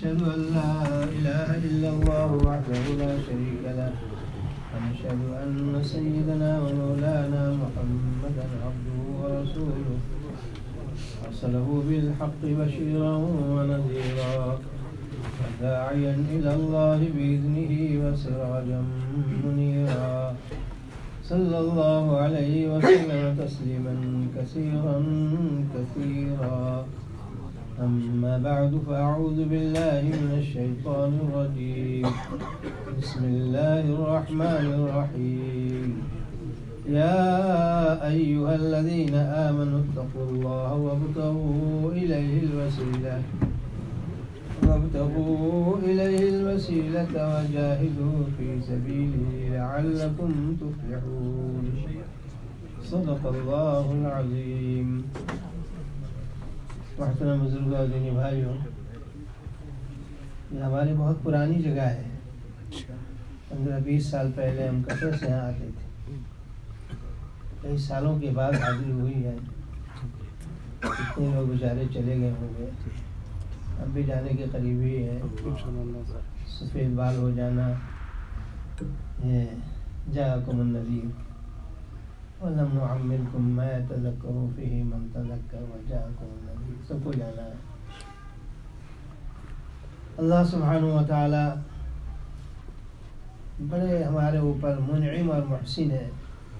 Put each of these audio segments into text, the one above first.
ونشهد أن لا إله إلا الله وحده لا شريك له ونشهد أن سيدنا ومولانا محمدا عبده ورسوله أرسله بالحق بشيرا ونذيرا وداعيا إلى الله بإذنه وسراجا منيرا صلى الله عليه وسلم تسليما كثيرا كثيرا. أما بعد فأعوذ بالله من الشيطان الرجيم. بسم الله الرحمن الرحيم. يا أيها الذين آمنوا اتقوا الله وابتغوا إليه الوسيلة وجاهدوا في سبيله لعلكم تفلحون. صدق الله العظيم. محترم بزرگوں اور دینی بھائیوں، یہ ہماری بہت پرانی جگہ ہے. 15-20 سال پہلے ہم کثرت سے یہاں آتے تھے. کئی سالوں کے بعد حاضری ہوئی ہے. کتنے لوگ بیچارے چلے گئے ہوں گے. اب بھی جانے کے قریب ہی ہے. سفید بال ہو جانا. جاءکم النذیر وَلَمْ نُعَمِّرْكُمْ مَا يَتَذَكَّرُ فِيهِ مَنْ تَذَكَّرَ وَجَاءَكُمُ النَّذِيرُ. سب کو جانا ہے. اللہ سبحانہ و تعالی بڑے ہمارے اوپر منعم اور محسن ہے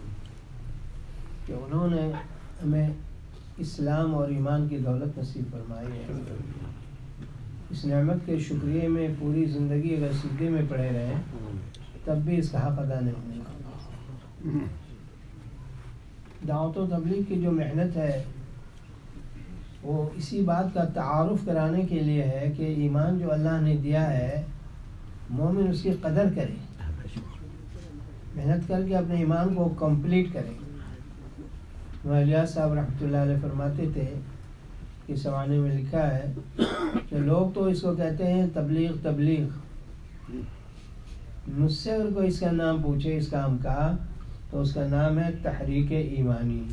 کہ انہوں نے ہمیں اسلام اور ایمان کی دولت نصیب فرمائی ہے. اس نعمت کے شکریہ میں پوری زندگی اگر سجدے میں پڑے رہے تب بھی اس کا حق ادا نہیں ہوگا. دعوت و تبلیغ کی جو محنت ہے وہ اسی بات کا تعارف کرانے کے لیے ہے کہ ایمان جو اللہ نے دیا ہے مومن اس کی قدر کرے، محنت کر کے اپنے ایمان کو کمپلیٹ کرے. الیاس صاحب رحمۃ اللہ علیہ فرماتے تھے کہ سوانے میں لکھا ہے کہ لوگ تو اس کو کہتے ہیں تبلیغ. مجھ سے اگر کوئی اس کا نام پوچھے اس کام کا تو اس کا نام ہے تحریک ایمانی.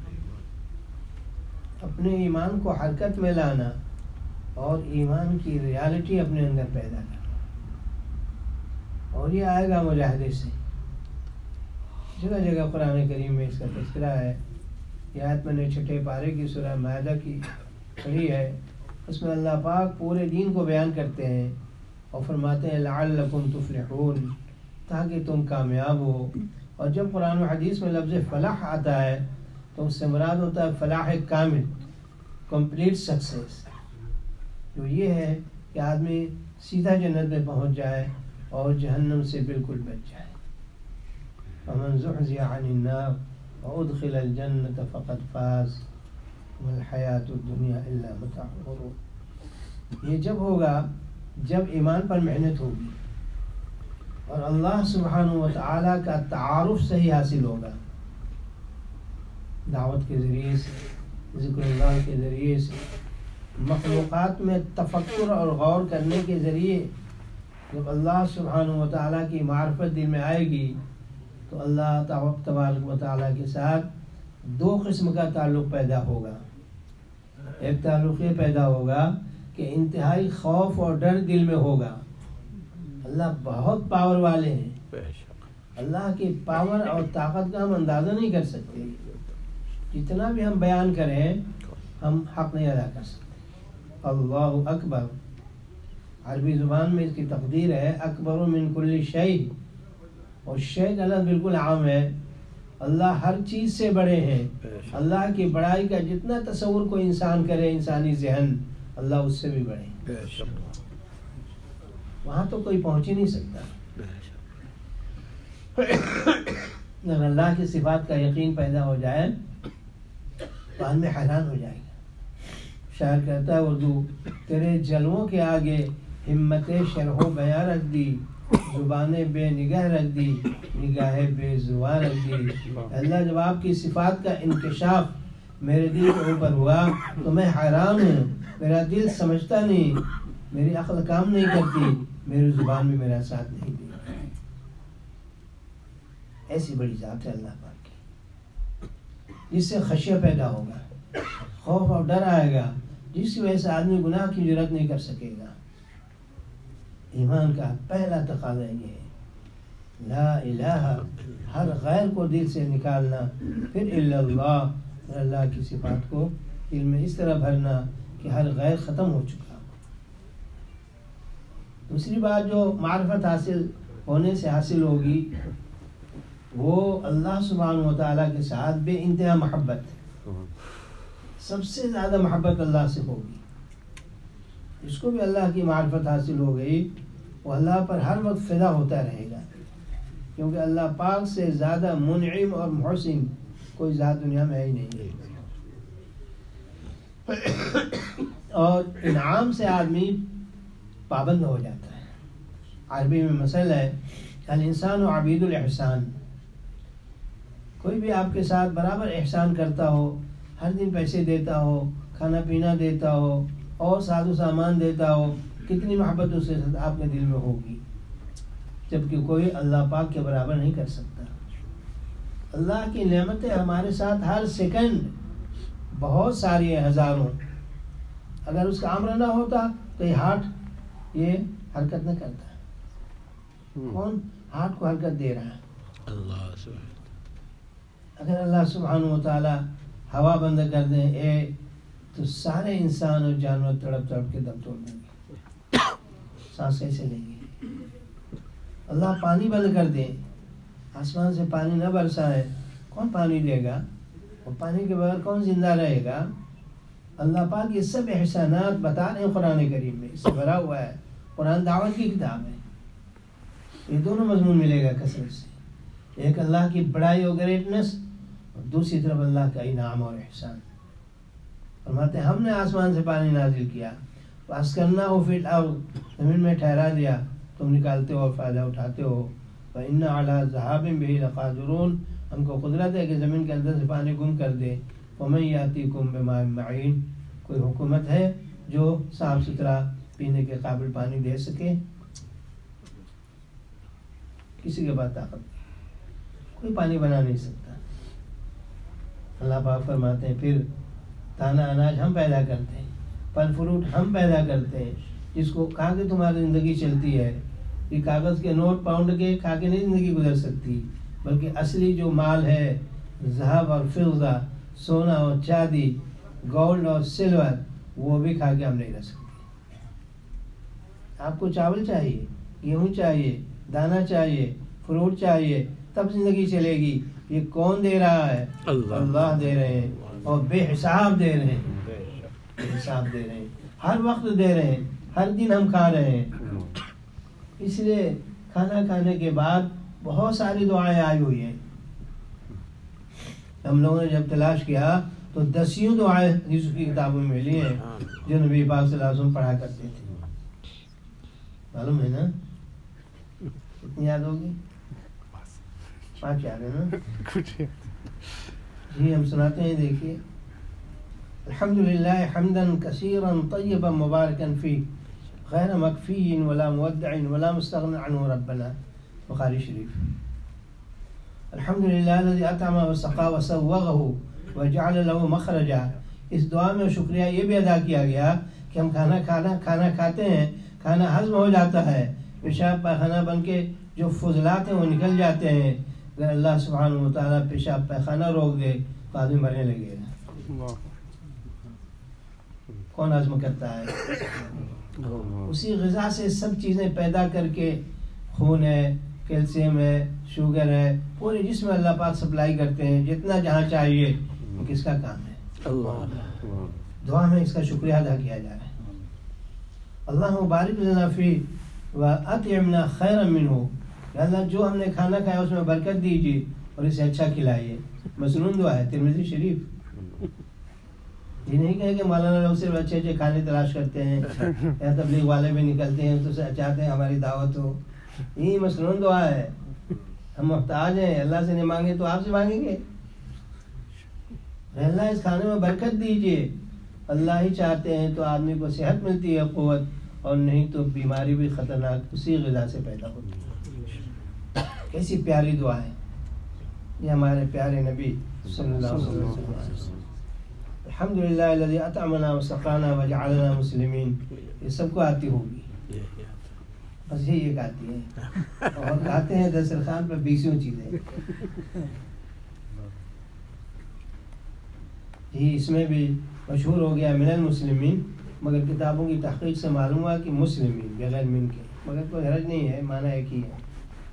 اپنے ایمان کو حرکت میں لانا اور ایمان کی ریالٹی اپنے اندر پیدا کرنا. اور یہ آئے گا مجاہدے سے. جگہ جگہ قرآن کریم میں اس کا تذکرہ ہے. یہ آیت میں نے 6 پارے کی سورہ مائدہ کی پڑھی ہے. اس میں اللہ پاک پورے دین کو بیان کرتے ہیں اور فرماتے ہیں لعلکم تفلحون، تاکہ تم کامیاب ہو. اور جب قرآن و حدیث میں لفظ فلاح آتا ہے تو اس سے مراد ہوتا ہے فلاح کامل، کمپلیٹ سکسیس. جو یہ ہے کہ آدمی سیدھا جنت میں پہنچ جائے اور جہنم سے بالکل بچ جائے. فمن زحزح عن النار وادخل الجنة فقد فاز والحیاۃ الدنیا الا متاع الغرور. یہ جب ہوگا جب ایمان پر محنت ہوگی اور اللہ سبحانہ و تعالیٰ کا تعارف صحیح حاصل ہوگا. دعوت کے ذریعے سے، ذکر اللہ کے ذریعے سے، مخلوقات میں تفکر اور غور کرنے کے ذریعے جب اللہ سبحانہ و تعالیٰ کی معرفت دل میں آئے گی تو اللہ تبارک و تعالیٰ کے ساتھ 2 قسم کا تعلق پیدا ہوگا. ایک تعلق یہ پیدا ہوگا کہ انتہائی خوف اور ڈر دل میں ہوگا. اللہ بہت پاور والے ہیں. اللہ کی پاور اور طاقت کا ہم اندازہ نہیں کر سکتے. جتنا بھی ہم بیان کریں ہم حق نہیں ادا کر سکتے. اللہ اکبر عربی زبان میں اس کی تقدیر ہے اکبر من کل شیء. اور شیء کا لفظ بالکل عام ہے. اللہ ہر چیز سے بڑے ہیں. اللہ کی بڑائی کا جتنا تصور کوئی انسان کرے، انسانی ذہن، اللہ اس سے بھی بڑے ہیں. وہاں تو کوئی پہنچ ہی نہیں سکتا. اگر اللہ کی صفات کا یقین پیدا ہو جائے تو آدمی حیران ہو جائے گا. شاعر کہتا ہے اردو، تیرے جلووں کے آگے ہمت شرح و بیاں رکھ دی، زبان بے نگاہ رکھ دی، نگاہ بے زبان رکھ دی. اللہ جب آپ کی صفات کا انکشاف میرے دل کے اوپر ہوا تو میں حیران ہوں. میرا دل سمجھتا نہیں، میری عقل کام نہیں کرتی، میری زبان بھی میرا ساتھ نہیں دی. ایسی بڑی ذات ہے اللہ پاک کی، جس سے خشیہ پیدا ہوگا، خوف اور ڈر آئے گا، جس کی وجہ سے آدمی گناہ کی جرات نہیں کر سکے گا. ایمان کا پہلا تقاضا یہ ہے لا الہ، ہر غیر کو دل سے نکالنا، پھر الا اللہ، اللہ کی صفات کو دل میں اس طرح بھرنا کہ ہر غیر ختم ہو چکا۔ دوسری بات جو معرفت حاصل ہونے سے حاصل ہوگی وہ اللہ سبحانہ و تعالیٰ کے ساتھ بے انتہا محبت، سب سے زیادہ محبت اللہ سے ہوگی۔ جس کو بھی اللہ کی معرفت حاصل ہو گئی وہ اللہ پر ہر وقت فدا ہوتا رہے گا، کیونکہ اللہ پاک سے زیادہ منعم اور محسن کوئی ذات دنیا میں ہی نہیں ہے۔ اور انعام سے آدمی پابند ہو جاتا ہے۔ عربی میں مثل ہے الانسان عبید الاحسان، کوئی بھی آپ کے ساتھ برابر احسان کرتا ہو، ہر دن پیسے دیتا ہو، کھانا پینا دیتا ہو اور ساز و سامان دیتا ہو، کتنی محبت اس کے ساتھ آپ کے دل میں ہوگی، جبکہ کوئی اللہ پاک کے برابر نہیں کر سکتا۔ اللہ کی نعمتیں ہمارے ساتھ ہر سیکنڈ بہت ساری ہیں، ہزاروں۔ اگر اس کا امر نہ ہوتا تو یہ ہارٹ یہ حرکت نہ کرتا۔ کون ہارٹ کو حرکت دے رہا ہے؟ اللہ سبحانہ۔ اگر اللہ سبحانہ و تعالی ہوا بند کر دیں تو سارے انسان اور جانور تڑپ تڑپ کے دم توڑ دیں گے، سانس کیسے لیں گے؟ اللہ پانی بند کر دیں، آسمان سے پانی نہ برسائے، کون پانی دے گا؟ اور پانی کے بغیر کون زندہ رہے گا؟ اللہ پاک یہ سب احسانات بتا رہے ہیں قرآن کریم میں، اس سے بھرا ہوا ہے۔ قرآن دعوت کی کتاب ہے، یہ دونوں مضمون ملے گا کثرت سے، ایک اللہ کی بڑائی اور گریٹنس، اور دوسری طرف اللہ کا انعام اور احسان۔ فرماتے ہیں ہم نے آسمان سے پانی نازل کیا، وَأَسْكَنَّاهُ فِي الْأَرْضِ، زمین میں ٹھہرا دیا، تم نکالتے ہو اور فائدہ اٹھاتے ہو۔ وَإِنَّ عَلَىٰ ذَهَابٍ بِهِ لَقَادِرُونَ، ہم کو قدرت ہے کہ زمین کے اندر سے پانی گم کر دے۔ وَمَن يَأْتِيكُم بِمَاءٍ مَّعِينٍ، کوئی حکومت ہے جو صاف ستھرا پینے کے قابل پانی دے سکے؟ کسی کے پاس طاقت نہیں، کوئی پانی بنا نہیں سکتا۔ اللہ پاک فرماتے ہیں پھر دانہ اناج ہم پیدا کرتے ہیں، پھل فروٹ ہم پیدا کرتے ہیں، جس کو کھا کے تمہاری زندگی چلتی ہے۔ یہ کاغذ کے نوٹ پاؤنڈ کے کھا کے نہیں زندگی گزر سکتی، بلکہ اصلی جو مال ہے ذهب اور فضہ، سونا اور چاندی، گولڈ اور سلور، وہ بھی کھا کے ہم نہیں رہ سکتے۔ آپ کو چاول چاہیے، گیہوں چاہیے، دانا چاہیے، فروٹ چاہیے، تب زندگی چلے گی۔ یہ کون دے رہا ہے؟ اللہ دے رہے ہیں، اور بے حساب دے رہے ہیں، بے حساب دے رہے ہیں، ہر وقت دے رہے ہیں، ہر دن ہم کھا رہے ہیں۔ اس لیے کھانا کھانے کے بعد بہت ساری دعائیں آئی ہوئی ہیں۔ ہم لوگوں نے جب تلاش کیا تو 10 دعائیں حدیث کی کتابوں میں ملی ہیں جو نبی پاک صلی اللہ علیہ وسلم پڑھا کرتے تھے۔ معلوم ہے نا؟ کتنی یاد ہوگی؟ 5 یاد ہے نا؟ جی ہم سناتے ہیں، دیکھیے۔ الحمدللہ حمدا کثیرا طیبا مبارکا فی غیر مکفی ولا مودع ولا مستغن عنہ ربنا، بخاری شریف۔ الحمدللہ الذی اطعم وسقى وسوغه وجعل له مخرجا۔ اس دعا میں شکریہ یہ بھی ادا کیا گیا کہ ہم کھانا کھاتے ہیں، کھانا ہضم ہو جاتا ہے، پیشاب پاخانہ بن کے جو فضلات ہیں وہ نکل جاتے ہیں۔ اگر اللہ سبحانہ و تعالیٰ پیشاب پاخانہ روک دے تو آدمی مرنے لگے گا۔ کون ہضم کرتا ہے؟ اسی غذا سے سب چیزیں پیدا کر کے، خون ہے، کیلشیم ہے، شوگر ہے، پورے جسم میں اللہ پاک سپلائی کرتے ہیں جتنا جہاں چاہیے۔ وہ کس کا کام ہے؟ دعا میں اس کا شکریہ ادا کیا جا رہا ہے۔ اللہ مبارک لنا فی واطعمنا خیرا منہ، کہ اللہ جو ہم نے کھانا کھایا اس میں برکت دیجیے اور اسے اچھا کھلائیے۔ مسنون دعا ہے، ترمذی شریف۔ یہ نہیں کہے کہ مولانا لوگ صرف اچھے اچھے کھانے تلاش کرتے ہیں یا تبلیغ والے بھی نکلتے ہیں تو چاہتے ہیں ہماری دعوت ہو۔ یہ مسنون دعا ہے۔ ہم محتاج ہیں، اللہ سے نہیں مانگے تو آپ سے مانگیں گے۔ اللہ اس کھانے میں برکت دیجیے۔ اللہ ہی چاہتے ہیں تو آدمی کو صحت ملتی ہے، قوت، اور نہیں تو بیماری بھی خطرناک اسی غذا سے پیدا ہوتی ہے۔ کیسی پیاری دعا ہے یہ ہمارے پیارے نبی صلی اللہ علیہ وسلم۔ الحمدللہ الذی اطعمنا وسقانا وجعلنا مسلمین، یہ سب کو آتی ہوگی۔ بس یہی ایک آتی ہے اور کھاتے ہیں دسترخوان پہ 20 چیزیں. جی اس میں بھی مشہور ہو گیا من المسلمین، مگر کتابوں کی تحقیق سے معلوم ہوا کہ مسلمین بغیر من کے، مگر کوئی حرج نہیں ہے، معنی ایک ہی ہے.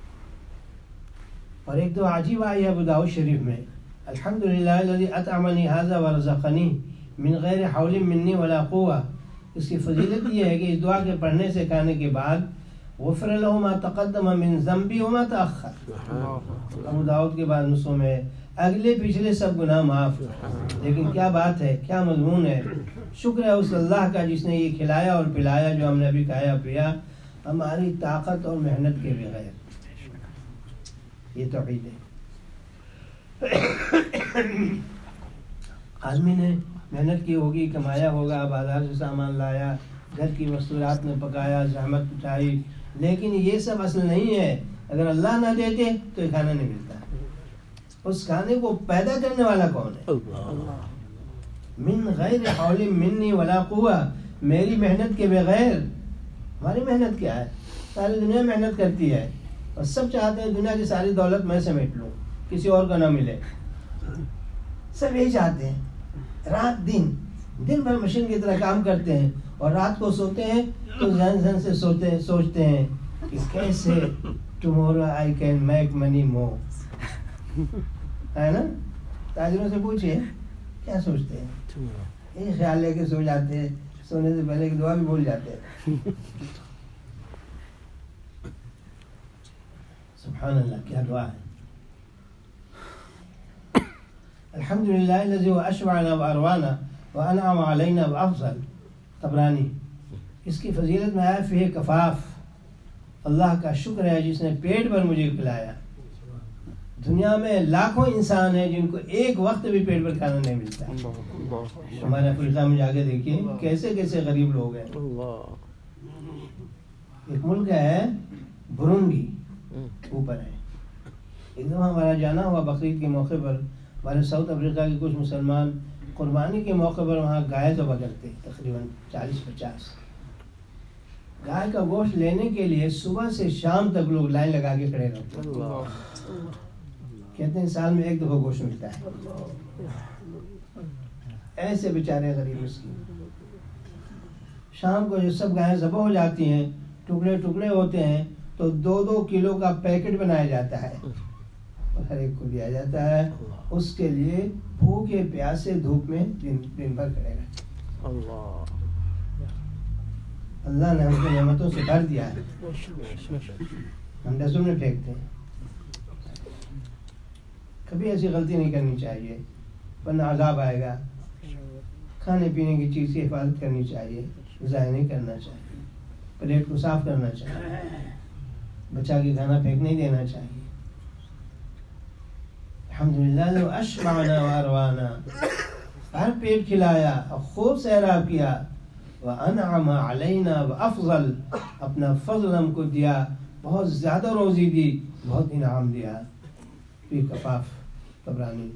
اور ایک تو عجیب آئی ہے ابو داؤد شریف میں، الحمدللہ الذی اطعمنی ھذا ورزقنی من غیر حول منی ولا قوہ. اس کی فضیلت یہ ہے کہ اس دعا کے پڑھنے سے کھانے کے بعد غفر له ما تقدم من ذنبی وما تأخر. ابو داؤد کے بعد نسخوں میں اگلے پچھلے سب گناہ معاف. لیکن کیا بات ہے، کیا مضمون ہے. شکر ہے اس اللہ کا جس نے یہ کھلایا اور پلایا جو ہم نے ابھی کھایا پیا ہماری طاقت اور محنت کے بغیر. یہ توحید ہے. آدمی نے محنت کی ہوگی، کمایا ہوگا، بازار سے سامان لایا، گھر کی مستورات میں پکایا، زحمت اٹھائی، لیکن یہ سب اصل نہیں ہے. اگر اللہ نہ دیتے تو یہ کھانا نہیں ملتا. اس کھانے کو پیدا کرنے والا کون ہے؟ من غیر حول منی ولا قوہ، میری محنت کے بغیر. ہماری محنت کیا ہے؟ ساری دنیا محنت کرتی ہے اور سب چاہتے ہیں دنیا کی ساری دولت میں سمیٹ لوں، کسی اور کو نہ ملے. سب یہی چاہتے ہیں. رات دن بھر مشین کی طرح کام کرتے ہیں اور رات کو سوتے ہیں تو ذہن سے سوچتے ہیں کہ کیسے tomorrow I can make money more. ہے نا؟ تاجروں سے پوچھئے کیا سوچتے ہیں؟ یہ خیال لے کے سو جاتے ہیں، سونے سے پہلے کی دعا بھی بھول جاتے ہیں. سبحان اللہ، کیا دعا ہے. الحمدللہ الذی اشبعنا واروانا وانعم علینا وافضل. طبرانی. اس کی فضیلت میں آیا فیہ کفاف، اللہ کا شکر ہے جس نے پیٹ بھر مجھے کھلایا. دنیا میں لاکھوں انسان ہیں جن کو ایک وقت بھی پیٹ بھر کھانا نہیں ملتا. ہمارے افریقہ میں جا کے دیکھیے کیسے کیسے غریب لوگ ہیں. ایک ملک ہے برونڈی، اوپر ہے. ایک دفعہ ہمارا جانا ہوا بقرعید کے موقع پر. ہمارے ساؤتھ افریقہ کے کچھ مسلمان قربانی کے موقع پر وہاں گائے ذبح کرتے، تقریباً 40-50. گائے کا گوشت لینے کے لیے صبح سے شام تک لوگ لائن لگا کے کھڑے رہتے ہیں. کہتے ہیں سال میں ایک دفعہ گوشت ملتا ہے. ایسے بیچارے غریب مسکین. شام کو جو سب گائیں ذبح ہو جاتی ہیں، ٹکڑے ٹکڑے ہوتے ہیں تو 2-2 کلو کا پیکٹ بنایا جاتا ہے اور ہر ایک کو دیا جاتا ہے. اس کے لیے بھوکے پیاسے دھوپ میں دن بھر کھڑے رہتے. اللہ نے ہم کو نعمتوں سے بھر دیا ہے، ہم ڈسٹبن میں پھینکتے ہیں. کبھی ایسی غلطی نہیں کرنی چاہیے ورنہ عذاب آئے گا. کھانے پینے کی چیز کی حفاظت کرنی چاہیے، ضائع نہیں کرنا چاہیے. پلیٹ کو صاف کرنا چاہیے، بچہ کے کھانا پھینک نہیں دینا چاہیے. الحمدللہ لو اشبعنا واروانا، ہر پیٹ کھلایا اور خوب سیراب کیا. وانعم علینا وافضل، اپنا فضل ہم کو دیا، بہت زیادہ روزی دی، بہت انعام دیا. فی کفاف. طبرانی.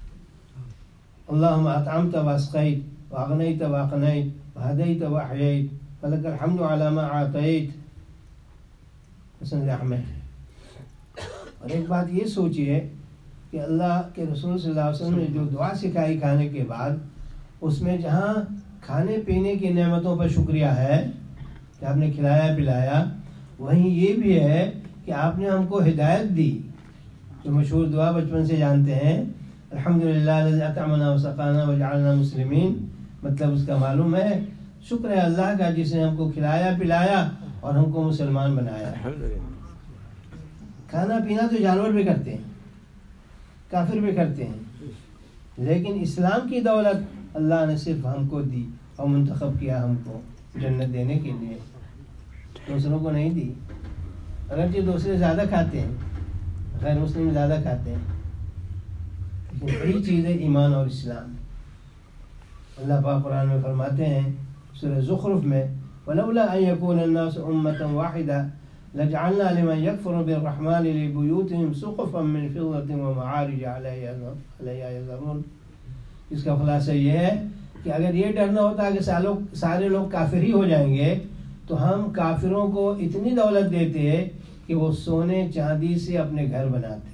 اللہم اطعمت واسقیت واغنیت واقنیت وہدیت واحییت ولک الحمد علی ما اعطیت. مسند احمد. اور ایک بات یہ سوچئے کہ اللہ کے رسول صلی اللہ علیہ وسلم نے جو دعا سکھائی کھانے کے بعد، اس میں جہاں کھانے پینے کی نعمتوں پر شکریہ ہے کہ آپ نے کھلایا پلایا، وہیں یہ بھی ہے کہ آپ نے ہم کو ہدایت دی. جو مشہور دعا بچپن سے جانتے ہیں، الحمدللہ الذی اطعمنا وسقانا وجعلنا مسلمین. مطلب اس کا معلوم ہے، شکر ہے اللہ کا جس نے ہم کو کھلایا پلایا اور ہم کو مسلمان بنایا. کھانا پینا تو جانور بھی کرتے ہیں، کافر بھی کرتے ہیں، لیکن اسلام کی دولت اللہ نے صرف ہم کو دی اور منتخب کیا ہم کو جنت دینے کے لیے، دوسروں کو نہیں دی. اگرچہ دوسرے زیادہ کھاتے ہیں، غیر مسلم زیادہ کھاتے ہیں، لیکن بڑی چیز ہے ایمان اور اسلام. اللہ پاک قرآن میں فرماتے ہیں سورہ زخرف میں، وَلَوْلَا أَن يَكُونَ النَّاسُ أُمَّةً وَاحِدَةً لَجْعَلْنَا لِمَن يَكْفُرُ بِالرَّحْمَنِ لِبُيُوتِهِمْ سُقُفًا مِّن فِضَّةٍ وَمَعَارِجَ عَلَيْهَا يَظْهَرُونَ. اس کا خلاصہ یہ ہے کہ اگر یہ ڈر نہ ہوتا کہ سارے لوگ کافر ہی ہو جائیں گے تو ہم کافروں کو اتنی دولت دیتے ہیں کہ وہ سونے چاندی سے اپنے گھر بناتے،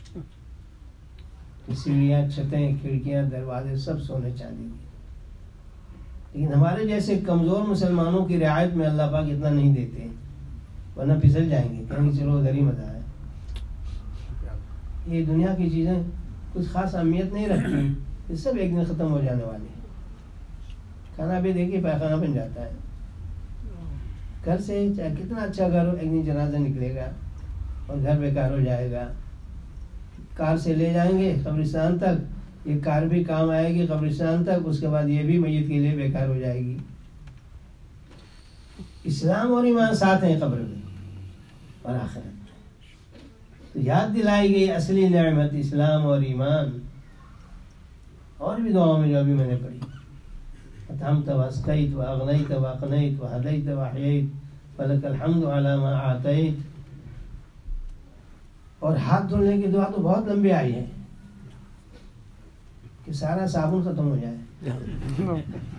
سیڑھیاں، چھتیں، کھڑکیاں، دروازے سب سونے چاندی کے، لیکن ہمارے جیسے کمزور مسلمانوں کی رعایت میں اللہ پاک اتنا نہیں دیتے، ورنہ پھسل جائیں گے، کہیں چلو ادھر ہی مزہ ہے۔ یہ دنیا کی چیزیں کچھ خاص اہمیت نہیں رکھتی، یہ سب ایک دن ختم ہو جانے والے ہیں۔ کھانا بھی دیکھیے پیخانہ بن جاتا ہے، گھر سے چاہے کتنا اچھا گھر ہو، ایک دن جنازہ نکلے گا اور گھر بیکار ہو جائے گا۔ کار سے لے جائیں گے قبرستان تک، یہ کار بھی کام آئے گی قبرستان تک، اس کے بعد یہ بھی میت کے لیے بیکار ہو جائے گی۔ اسلام اور ایمان ساتھ ہیں قبر میں اور آخرت میں، تو یاد دلائی گئی اصلی نعمت اسلام اور ایمان۔ اور بھی دعاؤں میں جو ابھی میں نے پڑھی، أطعمت وأسقيت وأغنيت وأقنيت وهديت وأحييت فلك الحمد على ما أعطيت۔ اور ہاتھ دھلنے کی دعا تو بہت لمبی آئی ہے کہ سارا صابن ختم ہو جائے۔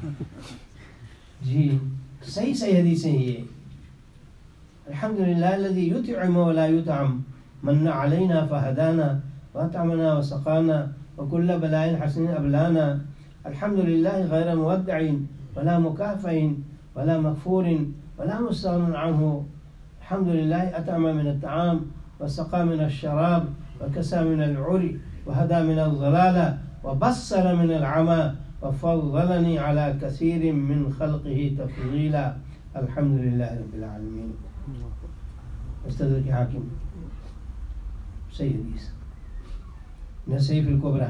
جی صحیح حدیثیں یہ، الحمدللہ الذي يطعم ولا يطعم من علينا فهدانا وأطعمنا وسقانا وكل بلاء حسن أبلانا، الحمد لله غير مودع ولا مكافئ ولا مغفور ولا مستغن عنه، الحمد لله أطعم من الطعام وسقى من الشراب وكسى من العري وهدى من الضلالة وبصر من العمى وفضلني على كثير من خلقه تفضيلا، الحمد لله رب العالمين۔ مستدرک حاکم، صحیح حدیث، نسائی فی الکبریٰ۔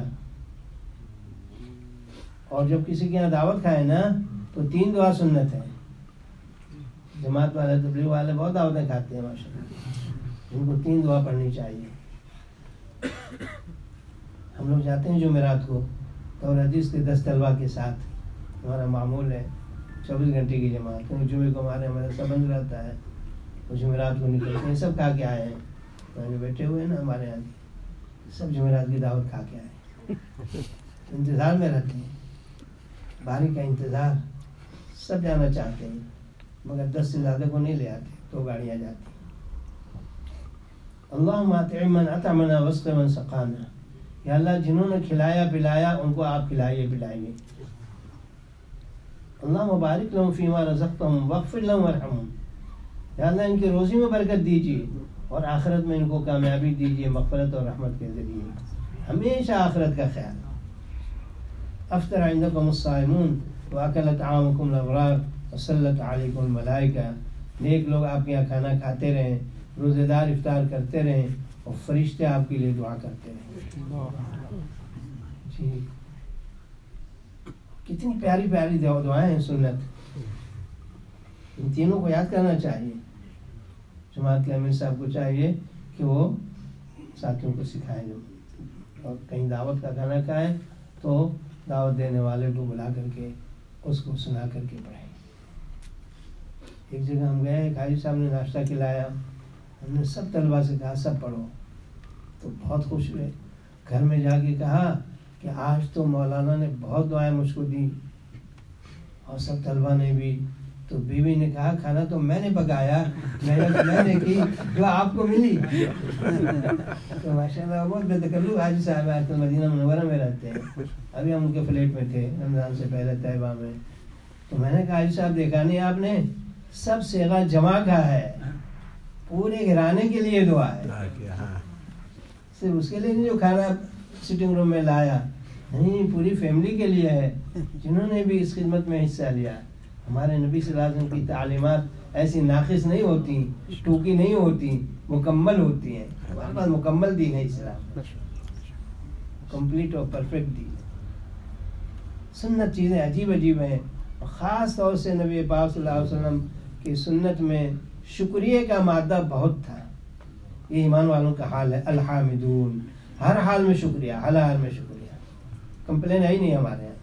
اور جب کسی کے یہاں دعوت کھائے نا تو 3 دعا سنت ہے۔ جماعت والے تبلیغ والے بہت دعوتیں کھاتے ہیں ماشاءاللہ، ان کو 3 دعا پڑھنی چاہیے۔ ہم لوگ جاتے ہیں جمعرات کو تو حدیث کے 10 طلبہ کے ساتھ، ہمارا معمول ہے 24 گھنٹے کی جماعت، کیونکہ جمعے کو ہمارے مدرسہ بند رہتا ہے، وہ جمعرات کو نکلتے ہیں، سب کھا کے آئے ہیں، جو بیٹھے ہوئے ہیں نا ہمارے یہاں سب جمعرات کی دعوت کھا کے آئے، انتظار میں رہتے ہیں، باری کا انتظار، سب جانا چاہتے ہیں مگر 10 سے زیادہ کو نہیں لے آتے، 2 گاڑیاں جاتی ہیں۔ اللہم اطعم من اطعمنا واسق من سقانا، یا اللہ جنہوں نے کھلایا پلایا ان کو آپ کھلائیے پلائیے۔ اللہم بارک لهم فیما رزقتهم واغفر لهم وارحمهم، یا اللہ ان کی روزی میں برکت دیجیے اور آخرت میں ان کو کامیابی دیجیے مغفرت اور رحمت کے ذریعے، ہمیشہ آخرت کا خیال۔ افطر عندکم الصائمون واکل طعامکم الابرار وصلت علیکم الملائکہ، نیک لوگ آپ کے یہاں کھانا کھاتے رہیں، روزے دار افطار کرتے رہیں اور فرشتے آپ کے لیے دعا کرتے رہیں۔ جی کتنی پیاری پیاری دعائیں ہیں سنت، ان تینوں کو یاد کرنا چاہیے۔ جماعت کے امیر صاحب کو چاہیے کہ وہ ساتھیوں کو سکھائیں، اور کہیں دعوت کا کھانا کھائیں تو دعوت دینے والے کو بلا کر کے اس کو سنا کر کے پڑھیں۔ ایک جگہ ہم گئے، ایک حاجی صاحب نے ناشتہ کھلایا، ہم نے سب طلبہ سے کہا سب پڑھو، تو بہت خوش ہوئے، گھر میں جا کے کہا کہ آج تو مولانا نے بہت دعائیں مجھ کو دی اور سب طلبہ نے بھی، تو بیوی نے کہا کھانا تو میں نے پکایا، میں نے کی، دعا آپ کو ملی۔ تو ماشاءاللہ بہت بے تکلف حاجی صاحب آج کل مدینہ منورہ میں رہتے ہیں، ابھی ہم ان کے فلیٹ میں تھے رمضان سے پہلے طیبہ میں، تو میں نے کہا حاجی صاحب دیکھا نہیں آپ نے، سب صیغہ جمع کا ہے، پورے گھرانے کے لیے دعا ہے، صرف اس کے لیے نہیں جو کھانا سٹنگ روم میں لایا، نہیں پوری فیملی کے لیے ہے جنہوں نے بھی اس خدمت میں حصہ لیا۔ ہمارے نبی صلی اللہ علیہ وسلم کی تعلیمات ایسی ناقص نہیں ہوتی، ٹوکی نہیں ہوتی، مکمل ہوتی ہیں، ہمارے پاس مکمل دین ہے اسلام، کمپلیٹ اور پرفیکٹ دین۔ سنت چیزیں عجیب عجیب ہیں، خاص طور سے نبی پاک صلی اللہ علیہ وسلم کی سنت میں شکریہ کا مادہ بہت تھا۔ یہ ایمان والوں کا حال ہے، الحامدون، ہر حال میں شکریہ، ہر حال میں شکریہ، کمپلین ہے ہی نہیں ہمارے یہاں۔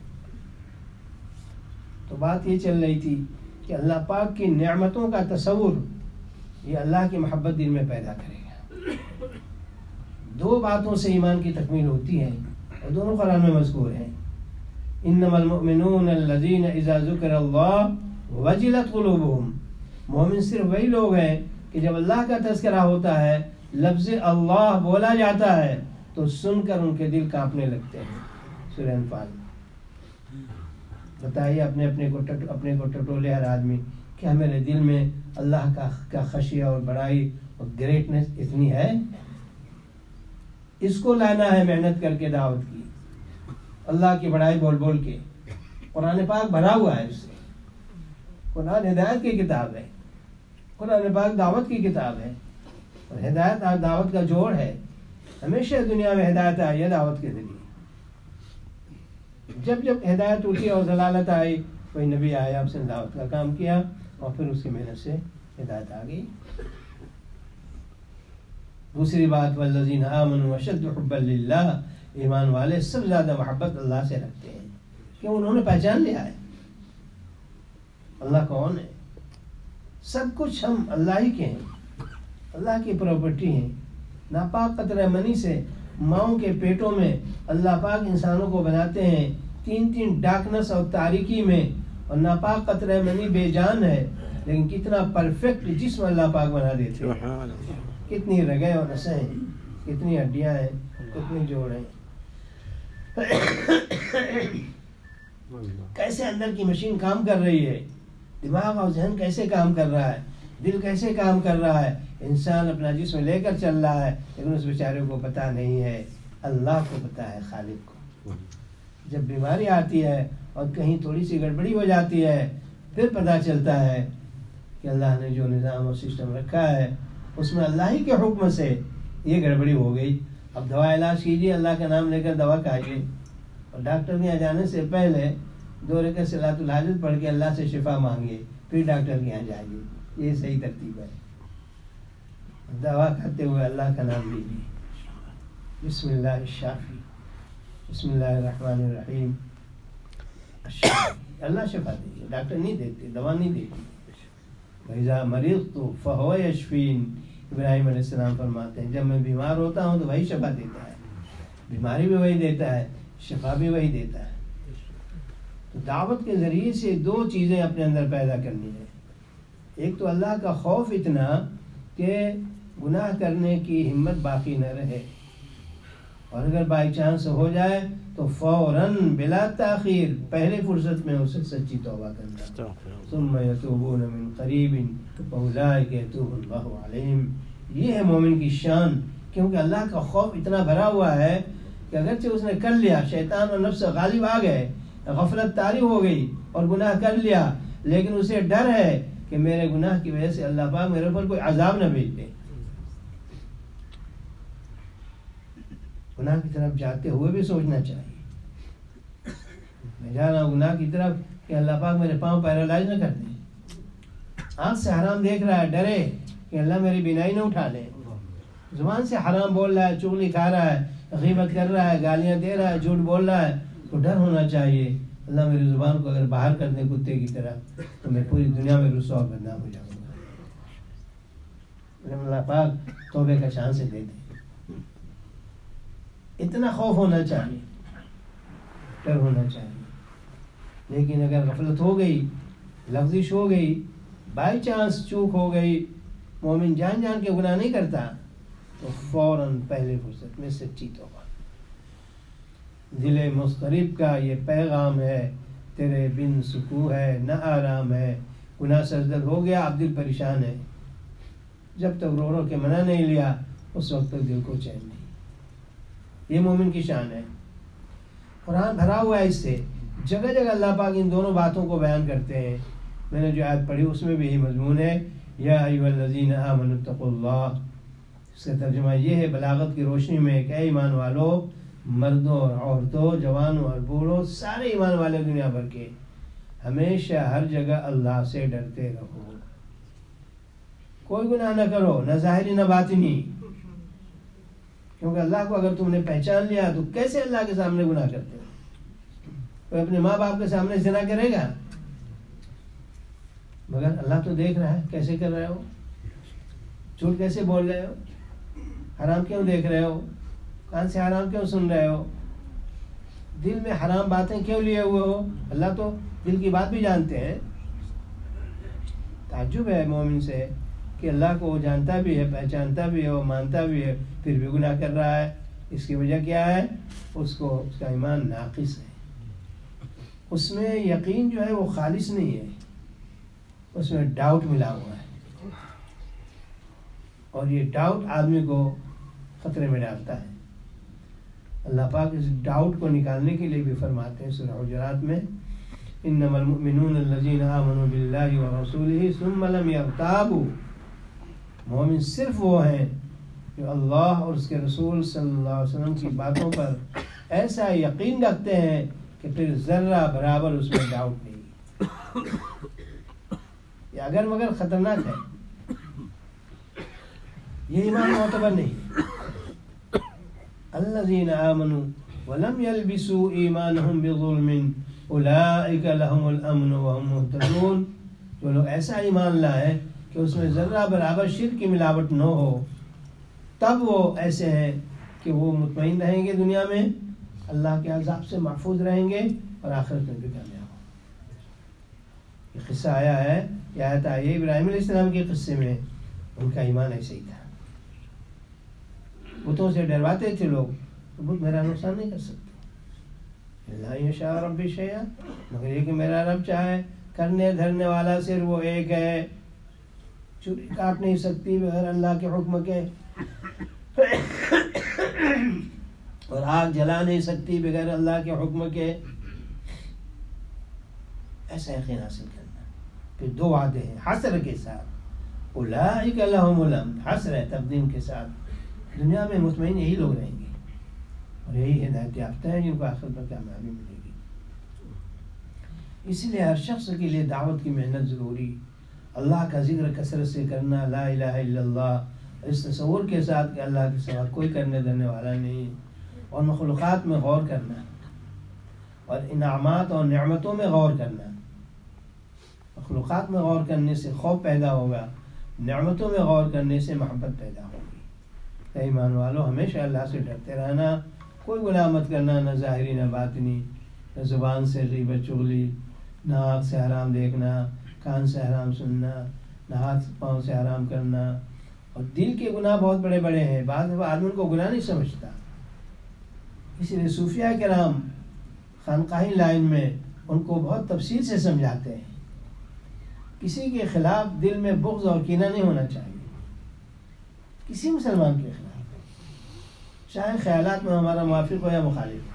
تو بات یہ چل رہی تھی کہ اللہ پاک کی نعمتوں کا تصور یہ اللہ کی محبت دل میں پیدا کرے گا۔ 2 باتوں سے ایمان کی تکمیل ہوتی ہے اور دونوں قرآن میں مذکور ہیں، انما المؤمنون الذین اذا ذکر اللہ وجلت قلوبهم مومن صرف وہی لوگ ہیں کہ جب اللہ کا تذکرہ ہوتا ہے، لفظ اللہ بولا جاتا ہے تو سن کر ان کے دل کانپنے لگتے ہیں۔ سورہ انفال۔ بتائیے اپنے کو ٹٹولے ہر آدمی، کیا میرے دل میں اللہ کا خشیہ اور بڑائی اور گریٹنس اتنی ہے؟ اس کو لانا ہے محنت کر کے دعوت کی، اللہ کی بڑائی بول بول کے۔ قرآن پاک بھرا ہوا ہے اس سے۔ قرآن ہدایت کی کتاب ہے، قرآن پاک دعوت کی کتاب ہے، اور ہدایت اور دعوت کا جوڑ ہے۔ ہمیشہ دنیا میں ہدایت آئی ہے دعوت کے ذریعے۔ جب جب ہدایت اٹھی اور ضلالت آئی، کوئی نبی آیا، آپ سے دعوت کا کام کیا، اور پھر اس کی محنت سے ہدایت آ گئی۔ دوسری بات، والذین آمنوا اشد حبا للہ، ایمان والے سب زیادہ محبت اللہ سے رکھتے ہیں، کیوں؟ انہوں نے پہچان لیا ہے اللہ کون ہے۔ سب کچھ ہم اللہ ہی کے ہیں، اللہ کی پراپرٹی ہیں۔ ناپاک قطرہ منی سے ماؤں کے پیٹوں میں اللہ پاک انسانوں کو بناتے ہیں، 3 ڈارکنس اور تاریکی میں، اور ناپاک قطرہ منی بے جان ہے، لیکن کتنا پرفیکٹ جسم اللہ پاک بنا دیتے ہیں۔ کتنی رگیں اور نسیں ہیں، کتنی ہڈیاں ہیں، کتنی جوڑ ہیں، کیسے اندر کی مشین کام کر رہی ہے، دماغ اور ذہن کیسے کام کر رہا ہے، دل کیسے کام کر رہا ہے۔ انسان اپنا جسم لے کر چل رہا ہے، لیکن اس بیچارے کو پتہ نہیں ہے، اللہ کو پتہ ہے، خالق کو۔ جب بیماری آتی ہے اور کہیں تھوڑی سی گڑبڑی ہو جاتی ہے، پھر پتہ چلتا ہے کہ اللہ نے جو نظام اور سسٹم رکھا ہے اس میں اللہ ہی کے حکم سے یہ گڑبڑی ہو گئی۔ اب دوا علاج کیجیے، اللہ کا نام لے کر دوا کھائیے، اور ڈاکٹر کے یہاں جانے سے پہلے 2 رکعت صلاۃ الحاجت پڑھ کے اللہ سے شفا مانگیے، پھر ڈاکٹر کے یہاں جائیے۔ یہ صحیح ترتیب ہے۔ دوا کھاتے ہوئے اللہ کا نام لیجیے، بسم اللہ الشافی، بسم اللہ الرحمن الرحیم، اللہ شفا دیجیے، ڈاکٹر نہیں دیتے، دوا نہیں دیتے۔ وَإِذَا مَرِضْتُ فَهُوَ يَشْفِينِ، ابراہیم علیہ السلام فرماتے ہیں جب میں بیمار ہوتا ہوں تو وہی شفا دیتا ہے، بیماری بھی وہی دیتا ہے، شفا بھی وہی دیتا ہے۔ تو دعوت کے ذریعے سے 2 چیزیں اپنے اندر پیدا کرنی ہے۔ ایک تو اللہ کا خوف اتنا کہ گناہ کرنے کی ہمت باقی نہ رہے، اور اگر بائی چانس ہو جائے تو فوراً بلا تاخیر پہلے فرصت میں اسے سچی توبہ کرنا۔ ثم یتوبون من قریب فاولئک یتوب اللہ علیہم۔ یہ ہے مومن کی شان، کیونکہ اللہ کا خوف اتنا بھرا ہوا ہے کہ اگرچہ اس نے کر لیا، شیطان اور نفس غالب آ گئے، غفلت طاری ہو گئی اور گناہ کر لیا، لیکن اسے ڈر ہے کہ میرے گناہ کی وجہ سے اللہ پاک میرے اوپر کوئی عذاب نہ بھیج دے۔ گناہ کی طرف جاتے ہوئے بھی سوچنا چاہیے، میں جا رہا ہوں گناہ کی طرف کہ اللہ پاک میرے پاؤں پیرالائز نہ کر دے۔ آنکھ سے حرام دیکھ رہا ہے، ڈرے کہ اللہ میری بینائی نہ اٹھا لے۔ زبان سے حرام بول رہا ہے، چغلی کھا رہا ہے، غیبت کر رہا ہے، گالیاں دے رہا ہے، جھوٹ بول رہا ہے، تو ڈر ہونا چاہیے اللہ میری زبان کو اگر باہر کر دے کتے کی طرح تو میں پوری دنیا میں رسوا اور بدنام ہو جاؤں گا۔ اللہ پاک توبے کا چانس دے دے۔ اتنا خوف ہونا چاہیے، ڈر ہونا چاہیے۔ لیکن اگر غفلت ہو گئی، لفزش ہو گئی، بائی چانس چوک ہو گئی، مومن جان جان کے گناہ نہیں کرتا، تو فوراً پہلے فرصت میں سچی توبہ۔ دل مضطرب کا یہ پیغام ہے، تیرے بن سکون ہے نہ آرام ہے۔ گناہ سرزد ہو گیا، اب دل پریشان ہے، جب تک رو رو کے منع نہیں لیا اس وقت تک دل کو چین نہیں۔ یہ مومن کی شان ہے۔ قرآن بھرا ہوا ہے اس سے، جگہ جگہ اللہ پاک ان دونوں باتوں کو بیان کرتے ہیں۔ میں نے جو آیت پڑھی اس میں بھی یہی مضمون ہے، یا ایھا الذین آمنوا اتقوا اللہ۔ اس کا ترجمہ یہ ہے بلاغت کی روشنی میں کہ اے ایمان والو، مردوں اور عورتوں، جوانوں اور بوڑھوں، سارے ایمان والے دنیا بھر کے، ہمیشہ ہر جگہ اللہ سے ڈرتے رہو۔ کوئی گناہ نہ کرو، نہ ظاہری نہ باطنی، کیونکہ اللہ کو اگر تم نے پہچان لیا تو کیسے اللہ کے سامنے گناہ کرتے ہو؟ کوئی اپنے ماں باپ کے سامنے زنا کرے گا؟ مگر اللہ تو دیکھ رہا ہے کیسے کر رہے ہو، جھوٹ کیسے بول رہے ہو، حرام کیوں دیکھ رہے ہو، کان سے حرام کیوں سن رہے ہو، دل میں حرام باتیں کیوں لیے ہوئے ہو۔ اللہ تو دل کی بات بھی جانتے ہیں، تعجب ہے مومن سے کہ اللہ کو وہ جانتا بھی ہے، پہچانتا بھی ہے، وہ مانتا بھی ہے، پھر بھی گناہ کر رہا ہے. اس کی وجہ کیا ہے؟ اس کا ایمان ناقص ہے، اس میں یقین جو ہے وہ خالص نہیں ہے، اس میں ڈاؤٹ ملا ہوا ہے، اور یہ ڈاؤٹ آدمی کو خطرے میں ڈالتا ہے. اللہ پاک اس ڈاؤٹ کو نکالنے کے لیے بھی فرماتے ہیں سورہ حجرات میں، انما المؤمنون الذین آمنوا باللہ ورسولہ ثم لم یرتابوا. مومن صرف وہ ہیں جو اللہ اور اس کے رسول صلی اللہ علیہ وسلم کی باتوں پر ایسا یقین رکھتے ہیں کہ پھر ذرہ برابر اس میں ڈاؤٹ نہیں. یہ اگر مگر خطرناک ہے، یہ ایمان معتبر نہیں. الذین آمنوا ولم یلبسوا ایمانہم بظلم اولئک لہم الامن وہم مہتدون. جو لوگ ایسا ایمان لائے کہ اس میں ذرہ برابر شرک کی ملاوٹ نہ ہو، تب وہ ایسے ہیں کہ وہ مطمئن رہیں گے، دنیا میں اللہ کے عذاب سے محفوظ رہیں گے اور آخرت میں بھی کامیاب ہوں. یہ قصہ آیا ہے، یہ آیت آئی ہے ابراہیم علیہ السلام کے قصے میں. ان کا ایمان ایسے ہی تھا. بتوں سے ڈرواتے تھے لوگ، تو بت میرا نقصان نہیں کر سکتے. اللہ یشاء ربی شیئا، مگر یہ کہ میرا رب چاہے. کرنے دھرنے والا صرف وہ ایک ہے. چوری کاٹ نہیں سکتی بغیر اللہ کے حکم کے، اور آگ جلا نہیں سکتی بغیر اللہ کے حکم کے. ایسا یقین حاصل کرنا. پھر دو وعدے ہیں حسر کے ساتھ، اولئک لہم الامن، حسر ہے تقدیم کے ساتھ. دنیا میں مطمئن یہی لوگ رہیں گے اور یہی ہدایت یافتہ ہیں جن کو آخرت میں کامیابی ملے گی. اسی لیے ہر شخص کے لیے دعوت کی محنت ضروری. اللہ کا ذکر کثرت سے کرنا، لا الہ الا اللہ، اس تصور کے ساتھ کہ اللہ کے سوا کوئی کرنے دینے والا نہیں، اور مخلوقات میں غور کرنا، اور انعامات اور نعمتوں میں غور کرنا. مخلوقات میں غور کرنے سے خوف پیدا ہوگا، نعمتوں میں غور کرنے سے محبت پیدا ہوگی. ایمان والو، ہمیشہ اللہ سے ڈرتے رہنا، کوئی گناہ مت کرنا، نہ ظاہری نہ باطنی، نہ زبان سے غیبت چغلی، نہ آنکھ سے حرام دیکھنا، کان سے حرام سننا، نہ ہاتھ پاؤں سے حرام کرنا. اور دل کے گناہ بہت بڑے بڑے ہیں، بعض دفعہ آدمی کو گناہ نہیں سمجھتا. اسی لیے صوفیاء کرام خانقاہی لائن میں ان کو بہت تفصیل سے سمجھاتے ہیں. کسی کے خلاف دل میں بغض اور کینہ نہیں ہونا چاہیے، کسی مسلمان کے خلاف، چاہے خیالات میں ہمارا موافق ہو یا مخالف.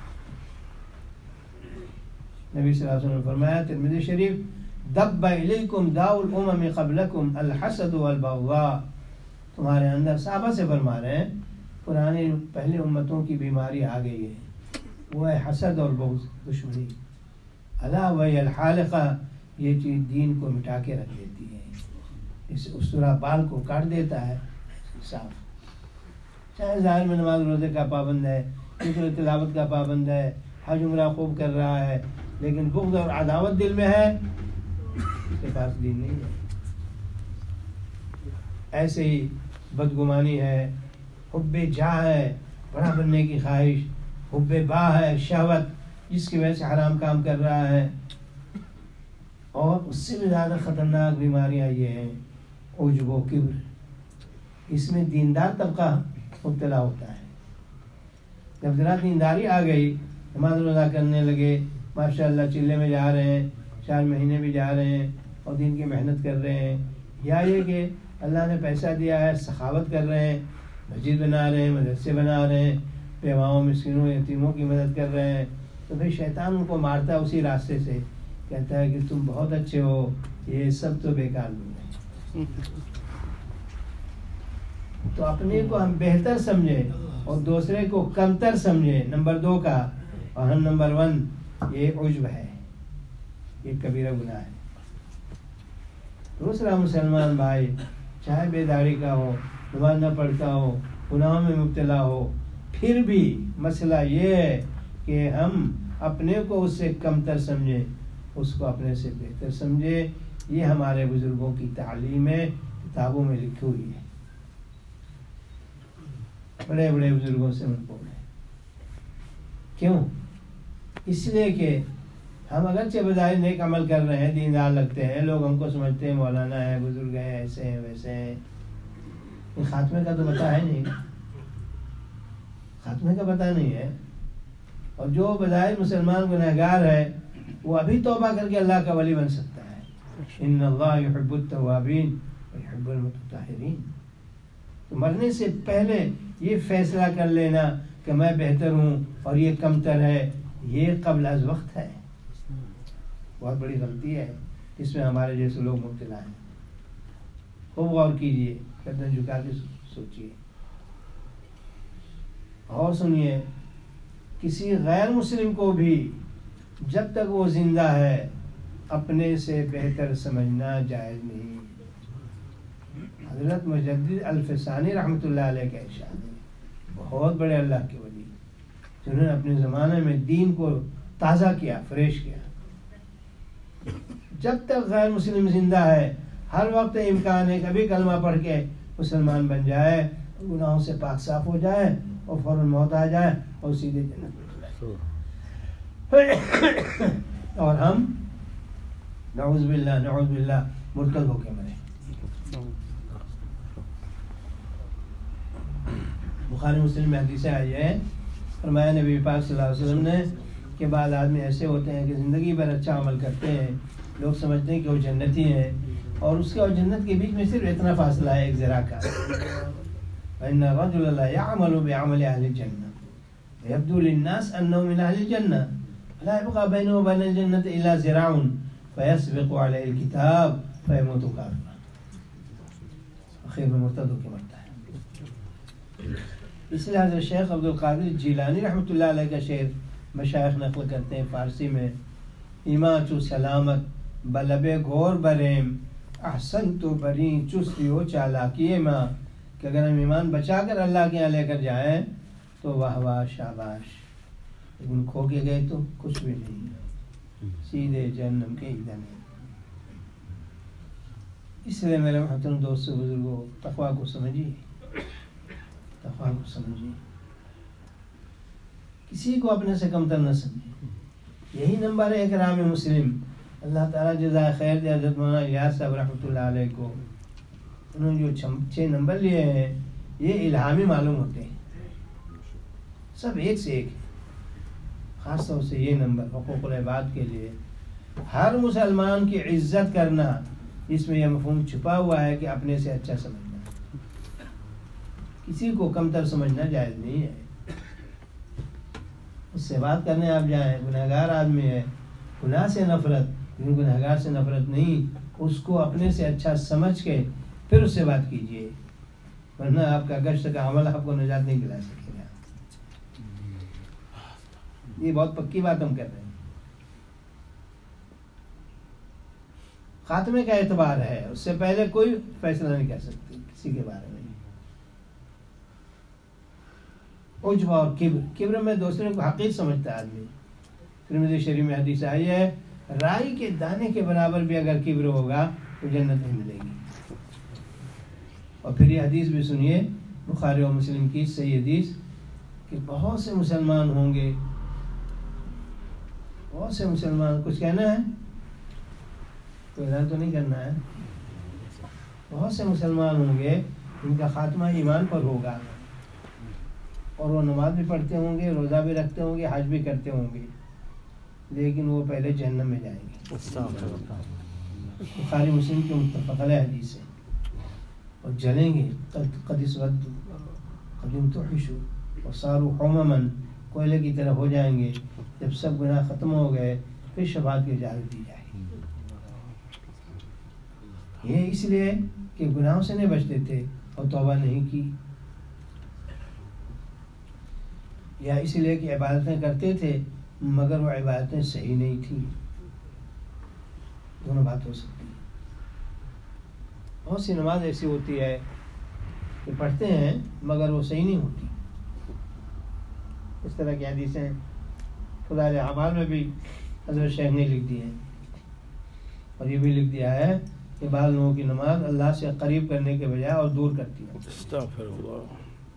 نبی صلی اللہ علیہ وسلم نے فرمایا ترمذی شریف، دب الیکم داء الامم قبلکم الحسد والبغضاء. تمہارے اندر، صحابہ سے فرما رہے ہیں، پرانی پہلی امتوں کی بیماری آ گئی ہے، وہ ہے حسد اور بغض، دشمنی. الا وہی الحالقہ، یہ چیز دین کو مٹا کے رکھ دیتی ہے، اس اسطورہ بال کو کاٹ دیتا ہے صاف. چاہے ظاہر میں نماز روزے کا پابند ہے، ذکر تلاوت کا پابند ہے، حج عمرہ خوب کر رہا ہے، لیکن بغض اور عداوت دل میں ہے، اس کے پاس دین نہیں ہے. ایسے ہی بدگمانی ہے، حب جاہ ہے، بڑا بننے کی خواہش، حب باہ ہے، شہوت، جس کی وجہ سے حرام کام کر رہا ہے. اور اس سے بھی زیادہ خطرناک بیماریاں یہ ہیں، عجب و کبر. اس میں دیندار طبقہ مبتلا ہوتا ہے. جب ذرا دینداری آ گئی، نماز روزہ کرنے لگے، ماشاء اللہ چلے میں جا رہے ہیں، 4 مہینے بھی جا رہے ہیں اور دین کی محنت کر رہے ہیں، یا یہ کہ اللہ نے پیسہ دیا ہے، سخاوت کر رہے ہیں، مسجد بنا رہے ہیں، مدرسے بنا رہے ہیں، بیواؤں مسکینوں یتیموں کی مدد کر رہے ہیں، تو پھر شیطان ان کو مارتا ہے اسی راستے سے، کہتا ہے کہ تم بہت اچھے ہو، یہ سب تو بیکار لوگ ہیں. تو اپنے کو ہم بہتر سمجھیں اور دوسرے کو کمتر سمجھیں، نمبر 2 کا، اور ہم نمبر 1، یہ عجب ہے، یہ کبیرہ گناہ ہے. دوسرا مسلمان بھائی چاہے بیداری کا ہو، نماز نہ پڑھتا ہو، گناہوں میں مبتلا ہو، پھر بھی مسئلہ یہ ہے کہ ہم اپنے کو اس سے کمتر سمجھیں، اس کو اپنے سے بہتر سمجھیں. یہ ہمارے بزرگوں کی تعلیم ہے، کتابوں میں لکھی ہوئی ہے. بڑے بڑے بزرگوں سے ان کو کیوں؟ اس لیے کہ ہم اگرچہ بظاہر نیک عمل کر رہے ہیں، دیندار لگتے ہیں، لوگ ہم کو سمجھتے ہیں مولانا ہے، بزرگ ہیں، ایسے ہیں ویسے ہیں، خاتمے کا تو پتہ ہے نہیں، خاتمے کا پتہ نہیں ہے. اور جو بظاہر مسلمان گنہگار ہے وہ ابھی توبہ کر کے اللہ کا ولی بن سکتا ہے. ان اللہ یحب التوابین ویحب المتطہرین. تو مرنے سے پہلے یہ فیصلہ کر لینا کہ میں بہتر ہوں اور یہ کمتر ہے، یہ قبل از وقت ہے. بہت بڑی غلطی ہے، اس میں ہمارے جیسے لوگ مبتلا ہیں. خوب غور کیجئے، گردن جھکا کے سوچئے اور سنیے. کسی غیر مسلم کو بھی جب تک وہ زندہ ہے اپنے سے بہتر سمجھنا جائز نہیں. حضرت مجدد الفسانی رحمۃ اللہ علیہ کا ارشاد ہے، بہت بڑے اللہ کے ولی جنہوں نے اپنے زمانے میں دین کو تازہ کیا، فریش کیا. جب تک غیر مسلم زندہ ہے ہر وقت امکان ہے کبھی کلمہ پڑھ کے مسلمان بن جائے، گناہوں سے پاک صاف ہو جائے اور فوراً موت آ جائے اور سیدھے جنت میں چلے جائے، اور ہم نعوذ باللہ مرتد ہو کے مرے. بخاری مسلم میں حدیث آئی ہے، فرمایا نبی پاک صلی اللہ علیہ وسلم نے کہ بعض آدمی ایسے ہوتے ہیں کہ زندگی بھر اچھا عمل کرتے ہیں، لوگ سمجھتے ہیں کہ وہ جنتی ہیں، اور اس کے اور جنت کے بیچ میں صرف اتنا فاصلہ ہے، ایک ذرا کا. فإن الرجل لا يعمل بعمل أهل الجنة يبدو للناس أنه من أهل الجنة فلا يبقى بينه وبين الجنة إلا ذراع فيسبق عليه الكتاب فيموت كافرا. آخر میں مرتد ہو کے مرتا ہے. اس لیے حضرت شیخ عبد القادر جیلانی رحمۃ اللہ علیہ کا شعر مشائخ نقل کرتے ہیں فارسی میں: ایمان چو سلامت بلب گھور بریم احسن تو بری چستی و چالاکی ماں. کہ اگر ہم ایمان بچا کر اللہ کے یہاں لے کر جائیں تو واہ واہ شاباش، لیکن کھو کے گئے تو کچھ بھی نہیں، سیدھے جہنم کے ایندھن میں. اس لیے میرے محترم دوستو بزرگوں، تقویٰ کو سمجھیے، تقویٰ کو سمجھیے، کسی کو اپنے سے کمتر نہ سمجھیں. یہی نمبر ہے اکرام مسلم. اللہ تعالیٰ جزائے خیر دے حضرت مولانا الیاس صاحب رحمۃ اللہ علیہ کو. انہوں نے جو 6 نمبر لیے ہیں یہ الہامی معلوم ہوتے ہیں، سب ایک سے ایک. خاص طور سے یہ نمبر حقوق العباد کے لیے ہر مسلمان کی عزت کرنا، اس میں یہ مفہوم چھپا ہوا ہے کہ اپنے سے اچھا سمجھنا، کسی کو کمتر سمجھنا جائز نہیں ہے. اس سے بات کرنے آپ جائیں، گنہگار آدمی ہے، گناہ سے نفرت، لیکن گنہگار سے نفرت نہیں، اس کو اپنے سے اچھا سمجھ کے پھر اس سے بات کیجیے، ورنہ آپ کا گشت کا عمل آپ کو نجات نہیں دلا سکے گا. یہ بہت پکی بات ہم کر رہے ہیں. خاتمے کا اعتبار ہے، اس سے پہلے کوئی فیصلہ نہیں کر سکتے کسی کے بارے میں. عجب اور کبر میں دوسرے کو حقیر سمجھتا ہے آدمی. ترمذی شریف میں حدیث آئی ہے، رائی کے دانے کے برابر بھی اگر کبر ہوگا تو جنت نہیں ملے گی. اور پھر یہ حدیث بھی سنیے، بخاری و مسلم کی صحیح حدیث، کہ بہت سے مسلمان ہوں گے، بہت سے مسلمان. کچھ کہنا ہے؟ کوئی اعلان تو نہیں کرنا ہے. بہت سے مسلمان ہوں گے جن کا خاتمہ ایمان پر ہوگا، اور وہ نماز بھی پڑھتے ہوں گے، روزہ بھی رکھتے ہوں گے، حج بھی کرتے ہوں گے، لیکن وہ پہلے جہنم میں جائیں گے. بخاری مسلم کی متفق علیہ حدیث ہے. اور جلیں گے، قد اسودوا قد انتحشوا وصاروا حمما، کوئلے کی طرح ہو جائیں گے. جب سب گناہ ختم ہو گئے پھر شفاعت کی اجازت دی جائے گی. یہ اس لیے کہ گناہوں سے نہیں بچتے تھے اور توبہ نہیں کی، یا اس لیے کہ عبادتیں کرتے تھے مگر وہ عبادتیں صحیح نہیں تھیں. دونوں بات ہو سکتی ہے. بہت سی نماز ایسی ہوتی ہے کہ پڑھتے ہیں مگر وہ صحیح نہیں ہوتی. اس طرح کی حدیثیں فضائل اعمال میں بھی حضرت شیخ نے لکھ دی ہیں، اور یہ بھی لکھ دیا ہے کہ بعض لوگوں کی نماز اللہ سے قریب کرنے کے بجائے اور دور کرتی ہے.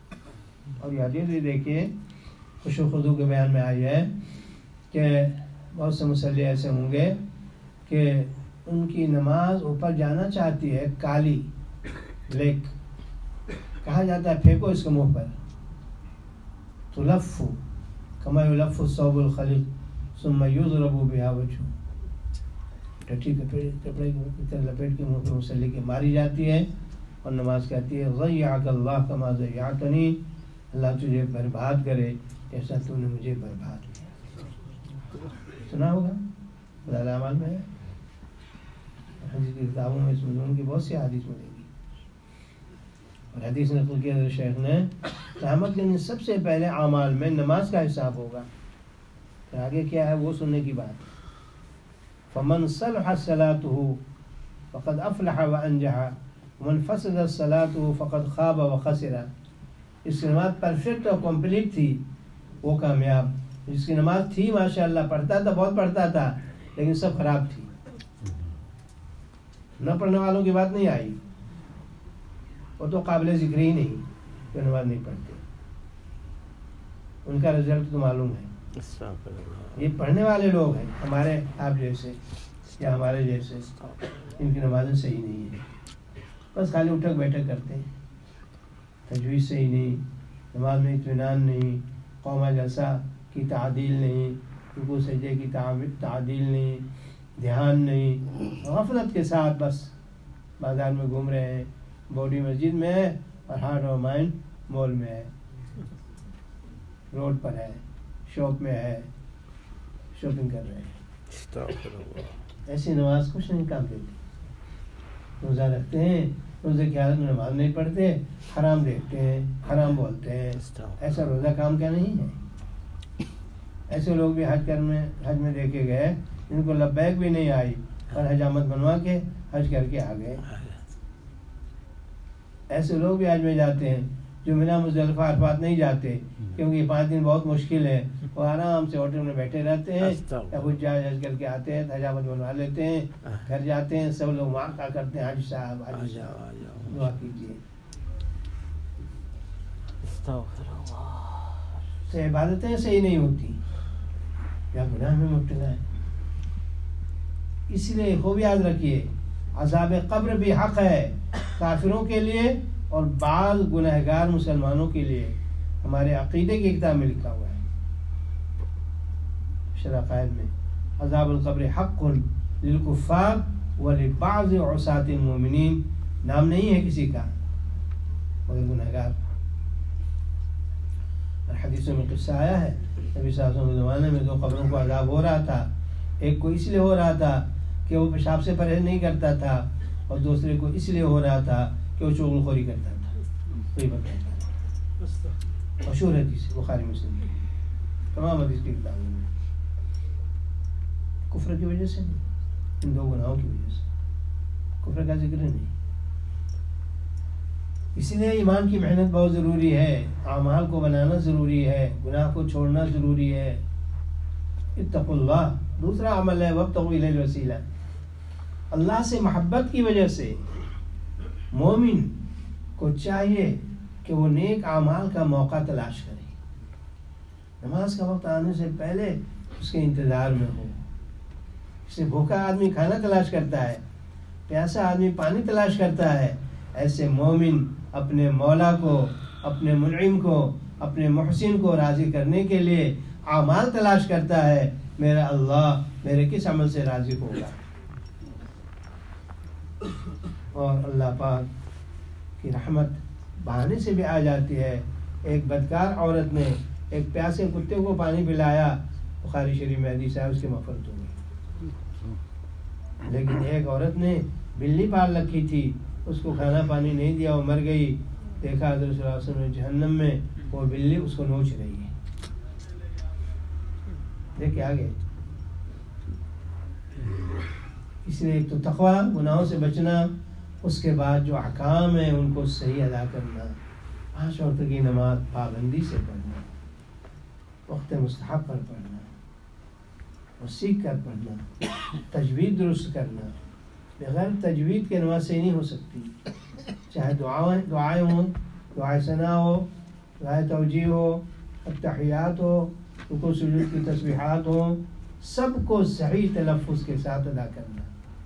اور یہ حدیث بھی دیکھیے، خوش و خضوع کے بیان میں آئی ہے کہ بہت سے مصلی ایسے ہوں گے کہ ان کی نماز اوپر جانا چاہتی ہے، کالی بلیک، کہا جاتا ہے پھینکو اس کے منہ پر، تلف کما یلف الثوب الخلق ثم یضرب بها وجهه، ٹٹی کپڑے کی لپیٹ کے منہ پہ مصلی کی ماری جاتی ہے اور نماز کہتی ہے ضیعک اللہ کما ضیعتنی، اللہ تجھے برباد کرے جیسا تو نے مجھے برباد کیا۔ سنا ہوگا فضائل اعمال میں ہے، حدیث کی کتابوں میں اس مضمون کی بہت سی حدیث ملے گی، اور حدیث نقل کیا شیخ نے قیامت کے دن سب سے پہلے اعمال میں نماز کا حساب ہوگا، پھر آگے کیا ہے وہ سننے کی بات۔ فمن صلحت صلاته فقد افلح وانجح ومن فسدت صلاته فقد خاب وخسر، اس کی نماز پرفیکٹ اور کمپلیٹ تھی وہ کامیاب، جس کی نماز تھی ماشاءاللہ پڑھتا تھا، بہت پڑھتا تھا، لیکن سب خراب تھی، نہ پڑھنے والوں کی بات نہیں آئی، وہ تو قابل ذکر ہی نہیں جو نماز نہیں پڑھتے، ان کا رزلٹ تو معلوم ہے۔ یہ پڑھنے والے لوگ ہیں ہمارے آپ جیسے یا ہمارے جیسے، ان کی نمازیں صحیح نہیں ہیں، بس خالی اٹھک بیٹھک کرتے ہیں، تجویز صحیح نہیں، نماز میں اطمینان نہیں، قومہ جلسہ کی تعدیل نہیں، رکوع سجدے کی تعدیل نہیں، دھیان نہیں، غفلت کے ساتھ بس بازار میں گھوم رہے ہیں، باڈی مسجد میں ہے اور ہارٹ اور مائنڈ مال میں ہے، روڈ پر ہے، شاپ میں ہے، شاپنگ کر رہے ہیں۔ ایسی نماز کچھ نہیں کام دیتی، روزہ رکھتے ہیں، روزے کی حالت میں نماز نہیں پڑھتے، حرام دیکھتے ہیں، حرام بولتے ہیں، ایسا روزہ کام کیا نہیں ہے۔ ایسے لوگ بھی حج میں دیکھے گئے جن کو لبیک بھی نہیں آئی اور حجامت بنوا کے حج کر کے آ گئے۔ ایسے لوگ بھی حج میں جاتے ہیں جو منی مزدلفہ عرفات نہیں جاتے، کیونکہ یہ 5 دن بہت مشکل ہے، وہ آرام سے ہوٹل میں بیٹھے رہتے ہیں، یا حجاج حج کر کے آتے ہیں، حجامت بنوا لیتے ہیں، گھر جاتے ہیں، سب لوگ وہاں کیا کرتے ہیں، حاجی صاحب حاجی صاحب دعا کیجیے۔ سے عبادتیں صحیح نہیں ہوتی یا گناہ میں مبتلا ہے، اس لیے خوب یاد رکھیے عذاب قبر بھی حق ہے کافروں کے لیے اور بعض گنہگار مسلمانوں کے لیے، ہمارے عقیدے کی کتاب میں لکھا ہوا ہے شرح قائد میں، عذاب القبر حق للکفار ولبعض عصاة المؤمنین، نام نہیں ہے کسی کا مگر گنہگار۔ اور حدیثوں میں قصہ آیا ہے نبی صلی اللہ علیہ وسلم کے زمانے میں 2 قبروں کو عذاب ہو رہا تھا، ایک کو اس لیے ہو رہا تھا کہ وہ پیشاب سے پرہیز نہیں کرتا تھا، اور دوسرے کو اس لیے ہو رہا تھا کہ وہ چغل خوری کرتا تھا، وہی بتاتا ہے، مشہور حدیث بخاری مسلم کی تمام حدیث کی کتابوں میں، کفر کی وجہ سے نہیں، ان 2 گناہوں کی وجہ سے، کفر کا ذکر نہیں۔ اسی لیے ایمان کی محنت بہت ضروری ہے، اعمال کو بنانا ضروری ہے، گناہ کو چھوڑنا ضروری ہے۔ اتقوا اللہ دوسرا عمل ہے، وابتغوا الیہ الوسیلہ، اللہ سے محبت کی وجہ سے مومن کو چاہیے کہ وہ نیک اعمال کا موقع تلاش کرے، نماز کا وقت آنے سے پہلے اس کے انتظار میں ہو، اس سے بھوکا آدمی کھانا تلاش کرتا ہے، پیاسا آدمی پانی تلاش کرتا ہے، ایسے مومن اپنے مولا کو، اپنے منعم کو، اپنے محسن کو راضی کرنے کے لیے اعمال تلاش کرتا ہے، میرا اللہ میرے کس عمل سے راضی ہوگا۔ اور اللہ پاک کی رحمت بہانے سے بھی آ جاتی ہے، ایک بدکار عورت نے ایک پیاسے کتے کو پانی پلایا، بخاری شریف میں حدیث ہے، اس کی مغفرت ہو گئی، لیکن ایک عورت نے بلی پال رکھی تھی، اس کو کھانا پانی نہیں دیا، وہ مر گئی، دیکھا حضرت صلی اللہ علیہ وسلم جہنم میں وہ بلی اس کو نوچ رہی ہے، دیکھے آگے۔ اس لیے ایک تو تقوی، گناہوں سے بچنا، اس کے بعد جو احکام ہیں ان کو صحیح ادا کرنا، 5 وقت کی نماز پابندی سے پڑھنا، وقت مستحب پر پڑھنا اور سیکھ کر پڑھنا، تجوید درست کرنا، بغیر تجوید کے نماز صحیح نہیں ہو سکتی، چاہے دعائیں ہوں، دعائے ثنا ہو، دعائے توجیہ ہو، التحیات ہو، رکوع سجود کی تسبیحات ہوں، سب کو صحیح تلفظ کے ساتھ ادا کرنا.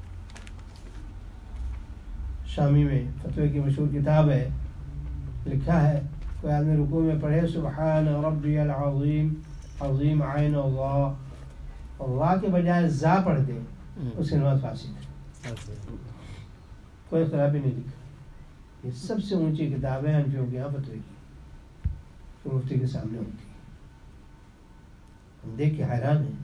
شامی میں فتوی کی مشہور کتاب ہے، لکھا ہے کوئی آدمی رکوع میں پڑھے سبحان ربی العظیم، عظیم عین اللہ، اور واہ کے بجائے زا پڑھ دے، اس کی نماز فاسد ہے. کوئی خرابی نہیں لکھا. یہ سب سے اونچی کتابیں حنفیوں کے یہاں فتوی کی، جو مفتی کے سامنے ہوتی ہے. ہم دیکھ کے حیران ہیں.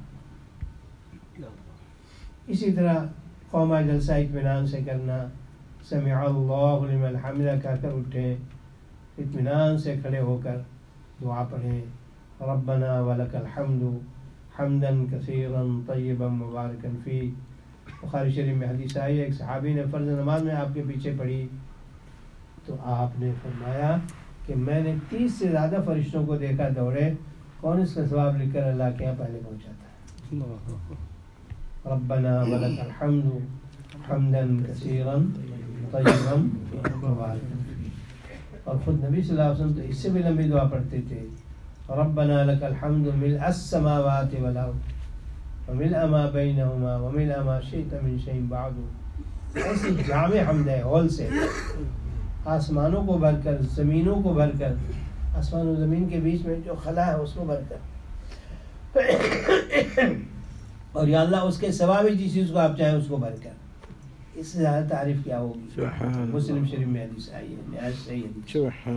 اسی طرح قومہ جلسہ اطمینان سے کرنا، سمع اللہ لمن حمدہ کہہ کر اٹھیں، اطمینان سے کھڑے ہو کر دعا پڑھیں، ربنا ولک الحمد حمدا کثیرا طیبا مبارکا فیہ. بخاری شریف میں حدیث آئی ہے، ایک صحابی نے فرض نماز میں آپ کے پیچھے پڑھی تو آپ نے فرمایا کہ میں نے 30 سے زیادہ فرشتوں کو دیکھا دوڑے، کون اس کا ثواب لکھ کر اللہ کے یہاں پہلے پہنچاتا ہے. ربنا ولک الحمد حمدا کثیرا طیبا مبارکا فیہ. اور خود نبی صلی اللہ علیہ وسلم تو اس سے بھی لمبی دعا پڑھتے تھے، ربنا لک الحمد ملء السماوات والارض وملء ما بینہما وملء ما شئت من شیء بعد. ایسی جامع حمد ہے، ہول سے، آسمانوں کو بھر کر، زمینوں کو بھر کر، آسمان و زمین کے بیچ میں جو خلا ہے اس کو بھر کر، اور یا اللہ اس کے سوا بھی جس چیز کو آپ چاہیں اس کو بھر کر. اس سے زیادہ تعریف کیا ہوگی. مسلم شریف میں حدیث آئی ہے، نہایت صحیح حدیث.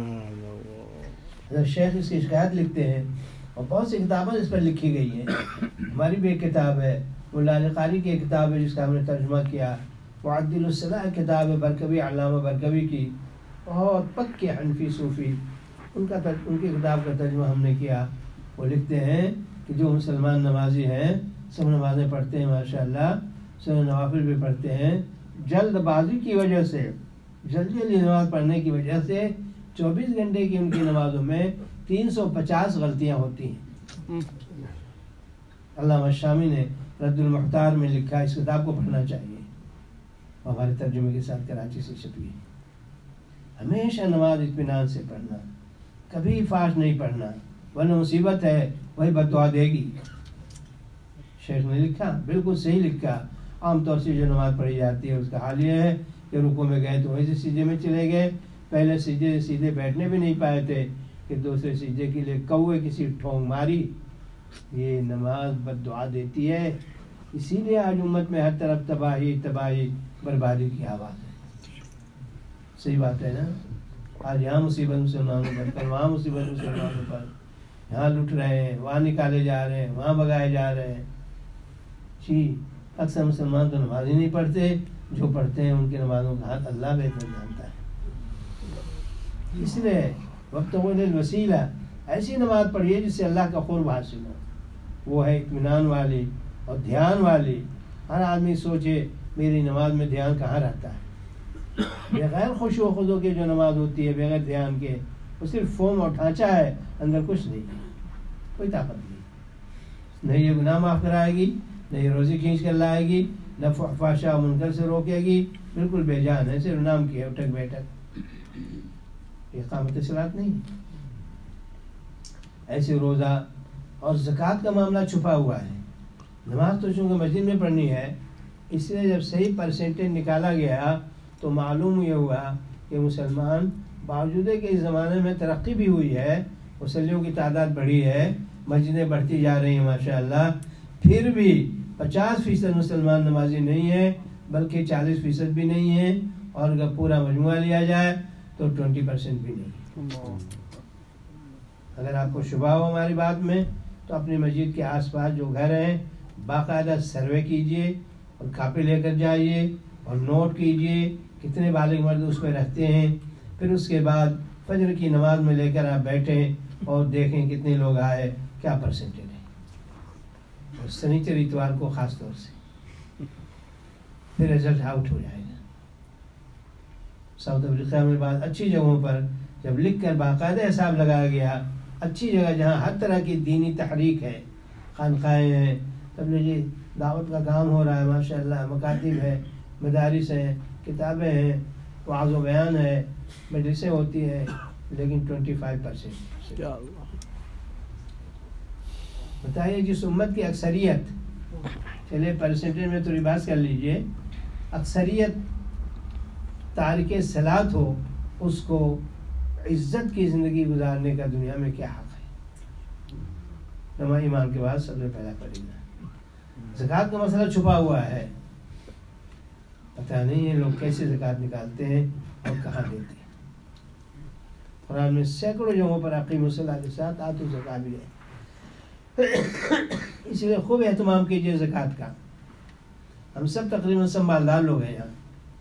حضرت شیخ اس کی شکایت لکھتے ہیں، اور بہت سی کتابیں اس پر لکھی گئی ہیں. ہماری بھی ایک کتاب ہے، ملا علی قاری کی ایک کتاب ہے جس کا ہم نے ترجمہ کیا، معدل الصلاح کتاب ہے برکوی، علامہ برکوی کی، بہت پکے حنفی صوفی، ان کی کتاب کا ترجمہ ہم نے کیا. وہ لکھتے ہیں کہ جو مسلمان نمازی ہیں سب نمازیں پڑھتے ہیں ماشاءاللہ، سب نوافل بھی پڑھتے ہیں، جلد بازی کی وجہ سے، جلدی جلدی نماز پڑھنے کی وجہ سے 24 گھنٹے کی ان کی نمازوں میں 350 غلطیاں ہوتی ہیں. علامہ شامی نے رد المختار میں لکھا، اس کتاب کو پڑھنا چاہیے، ہمارے ترجمے کے ساتھ کراچی سے چھپی ہے. ہمیشہ نماز اطمینان سے پڑھنا، کبھی فاش نہیں پڑھنا، ورنہ مصیبت ہے، وہی بد دعا دے گی. شیخ نے لکھا، بالکل صحیح لکھا. عام طور سے جو نماز پڑھی جاتی ہے اس کا حال یہ ہے کہ رکوع میں گئے تو وہیں سے سجدے میں چلے گئے، پہلے سجدے سیدھے بیٹھنے بھی نہیں پائے تھے کہ دوسرے سجدے کے لیے کوے کسی ٹھونگ ماری. یہ نماز بد دعا دیتی ہے. اسی لیے آج امت میں ہر طرف تباہی تباہی بربادی کی آواز ہے. صحیح بات ہے نا. آج یہاں مصیبت مسلمانوں پر، وہاں مصیبت مسلمانوں پر، یہاں لٹ رہے ہیں، وہاں نکالے جا رہے ہیں، وہاں بگائے جا رہے ہیں. جی اکثر مسلمان تو نماز ہی نہیں پڑھتے، جو پڑھتے ہیں ان کی نمازوں کا حق اللہ بہتر جانتا ہے. اس لیے وابتغوا الوسیلہ، ایسی نماز پڑھیے جس سے اللہ کا قرب حاصل ہو. وہ ہے اطمینان والی اور دھیان والی. ہر آدمی سوچے میری نماز میں دھیان کہاں رہتا ہے. بغیر خشوع و خضوع کے جو نماز ہوتی ہے، بغیر دھیان کے، وہ صرف فارم اور ڈھانچہ ہے، اندر کچھ نہیں ہے، کوئی طاقت نہیں. نہ یہ گناہ معاف کرائے گی، نہ یہ روزی کھینچ کر لائے گی، نہ فحشاء و منکر سے روکے گی. بالکل بے جان ہے، صرف نام کی ہے، اٹھک بیٹھک. یہ اقامت صلاۃ نہیں. ایسے روزہ اور زکوٰۃ کا معاملہ چھپا ہوا ہے. نماز تو چونکہ مسجد میں پڑھنی ہے، اس لیے جب صحیح پرسنٹیج نکالا گیا تو معلوم یہ ہوا کہ مسلمان باوجود کہ اس زمانے میں ترقی بھی ہوئی ہے، مسلموں کی تعداد بڑھی ہے، مسجدیں بڑھتی جا رہی ہیں ماشاءاللہ، پھر بھی 50% مسلمان نمازی نہیں ہیں، بلکہ 40% بھی نہیں ہیں، اور اگر پورا مجموعہ لیا جائے تو 20% بھی نہیں. اگر آپ کو شبہ ہو ہماری بات میں تو اپنی مسجد کے آس پاس جو گھر ہیں باقاعدہ سروے کیجئے اور کاپی لے کر جائیے اور نوٹ کیجئے کتنے بالغ مرد اس میں رہتے ہیں. پھر اس کے بعد فجر کی نماز میں لے کر آپ بیٹھیں اور دیکھیں کتنے لوگ آئے، کیا پرسنٹیج ہے. اور سنیچر اتوار کو خاص طور سے پھر رزلٹ آؤٹ ہو جائے گا. ساؤتھ افریقہ میں بعض اچھی جگہوں پر جب لکھ کر باقاعدہ حساب لگایا گیا، اچھی جگہ جہاں ہر طرح کی دینی تحریک ہے، خانقاہیں ہیں، تبلیغی دعوت کا کام ہو رہا ہے ماشاءاللہ، مکاتب ہے، مدارس ہیں، کتابیں ہیں، وعظ و بیان ہے، مجلسیں ہوتی ہیں، لیکن 25%. بتائیے جس امت کی اکثریت چلے پرسنٹیج میں تھوڑی بات کر لیجئے، اکثریت تارک صلاۃ ہو اس کو عزت کی زندگی گزارنے کا دنیا میں کیا حق ہے؟ نماز ایمان کے بعد سب سے پہلا پڑھنا۔ زکوٰۃ کا مسئلہ چھپا ہوا ہے، پتہ نہیں ہے لوگ کیسے زکوٰۃ نکالتے ہیں اور کہاں دیتے ہیں۔ قرآن میں سینکڑوں جگہوں پر اقیموا الصلاۃ کے ساتھ آتوا الزکاۃ بھی ہے، اس لیے خوب اہتمام کیجیے زکوٰۃ کا۔ ہم سب تقریباً سب مالدار لوگ ہیں یہاں،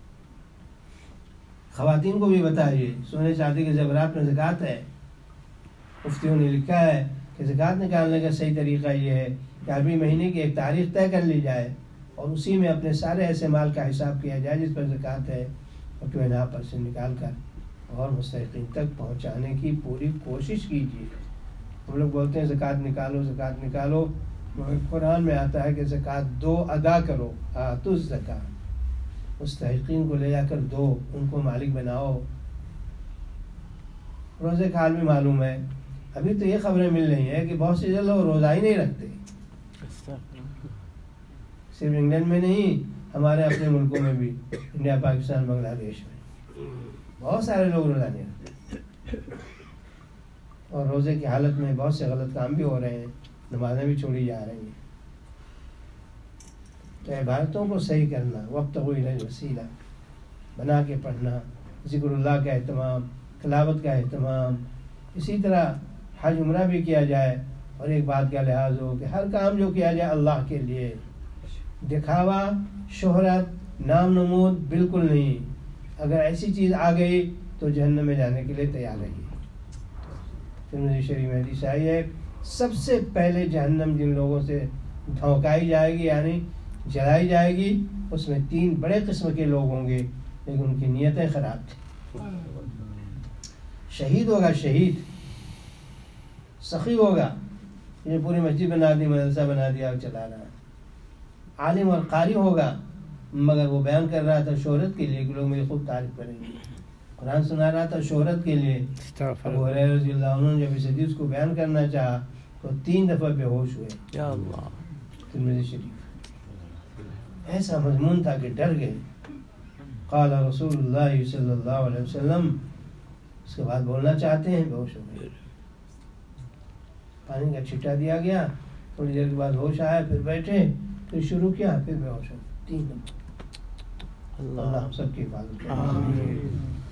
خواتین کو بھی بتائیے سونے چاندی کے زیورات میں زکوٰۃ ہے۔ مفتیوں نے لکھا ہے کہ زکوٰۃ نکالنے کا صحیح طریقہ یہ ہے کہ عربی مہینے کی ایک تاریخ طے کر لی جائے اور اسی میں اپنے سارے ایسے مال کا حساب کیا جائے جس پر زکوٰۃ ہے، اور 2.5% نکال کر اور مستحقین تک پہنچانے کی پوری کوشش کیجیے۔ ہم لوگ بولتے ہیں زکوٰۃ نکالو زکوٰۃ نکالو، مگر قرآن میں آتا ہے کہ زکوٰۃ دو ادا کرو، آتوا الزکاۃ، مستحقین کو لے جا کر دو، ان کو مالک بناؤ۔ روزے کا حال بھی معلوم ہے، ابھی تو یہ خبریں مل رہی ہیں کہ بہت سے لوگ روزہ ہی نہیں رکھتے، صرف انگلینڈ میں نہیں ہمارے اپنے ملکوں میں بھی، انڈیا پاکستان بنگلہ دیش میں بہت سارے لوگ روزہ نہیں رکھتے، اور روزے کی حالت میں بہت سے غلط کام بھی ہو رہے ہیں، نمازیں بھی چھوڑی جا رہی ہیں۔ تو عبادتوں کو صحیح کرنا، وابتغوا الیہ الوسیلہ بنا کے پڑھنا، ذکر اللہ کا اہتمام، تلاوت کا اہتمام، اسی طرح حج عمرہ بھی کیا جائے، اور ایک بات کا لحاظ ہو کہ ہر کام جو کیا جائے اللہ کے لیے، دکھاوا، شہرت، نام نمود بالکل نہیں۔ اگر ایسی چیز آ گئی تو جہنم میں جانے کے لیے تیار رہیے۔ ترمذی شریف میں حدیث آئی ہے، سب سے پہلے جہنم جن لوگوں سے دھونکائی جائے گی یعنی جلائی جائے گی، اس میں 3 بڑے قسم کے لوگ ہوں گے، لیکن ان کی نیتیں خراب تھیں۔ شہید ہوگا، شہید سخی ہوگا، یہ پوری مسجد بنا دی، مدرسہ بنا دیا اور چلا رہا۔ عالم اور قاری ہوگا، مگر وہ بیان کر رہا تھا شہرت کے لیے کہ لوگ میری خوب تعریف کریں گے، قرآن سنا رہا تھا شہرت کے لیے۔ ابو ہریرہ رضی اللہ عنہ نے جب اس حدیث کو بیان کرنا چاہا تو 3 دفعہ بے ہوش ہوئے۔ یا اللہ، ترمذی شریف ایسا مضمون تھا کہ ڈر گئے۔ قال رسول اللہ صلی اللہ علیہ وسلم، اس کے بعد بولنا چاہتے ہیں، بے ہوش ہو گئے۔ پانی کا چھٹا دیا گیا، تھوڑی دیر کے بعد ہوش آیا، پھر بیٹھے، پھر شروع کیا، پھر بے ہوش ہو گئے 3 دفعہ۔ اللہ ہم سب کی حفاظت کرے۔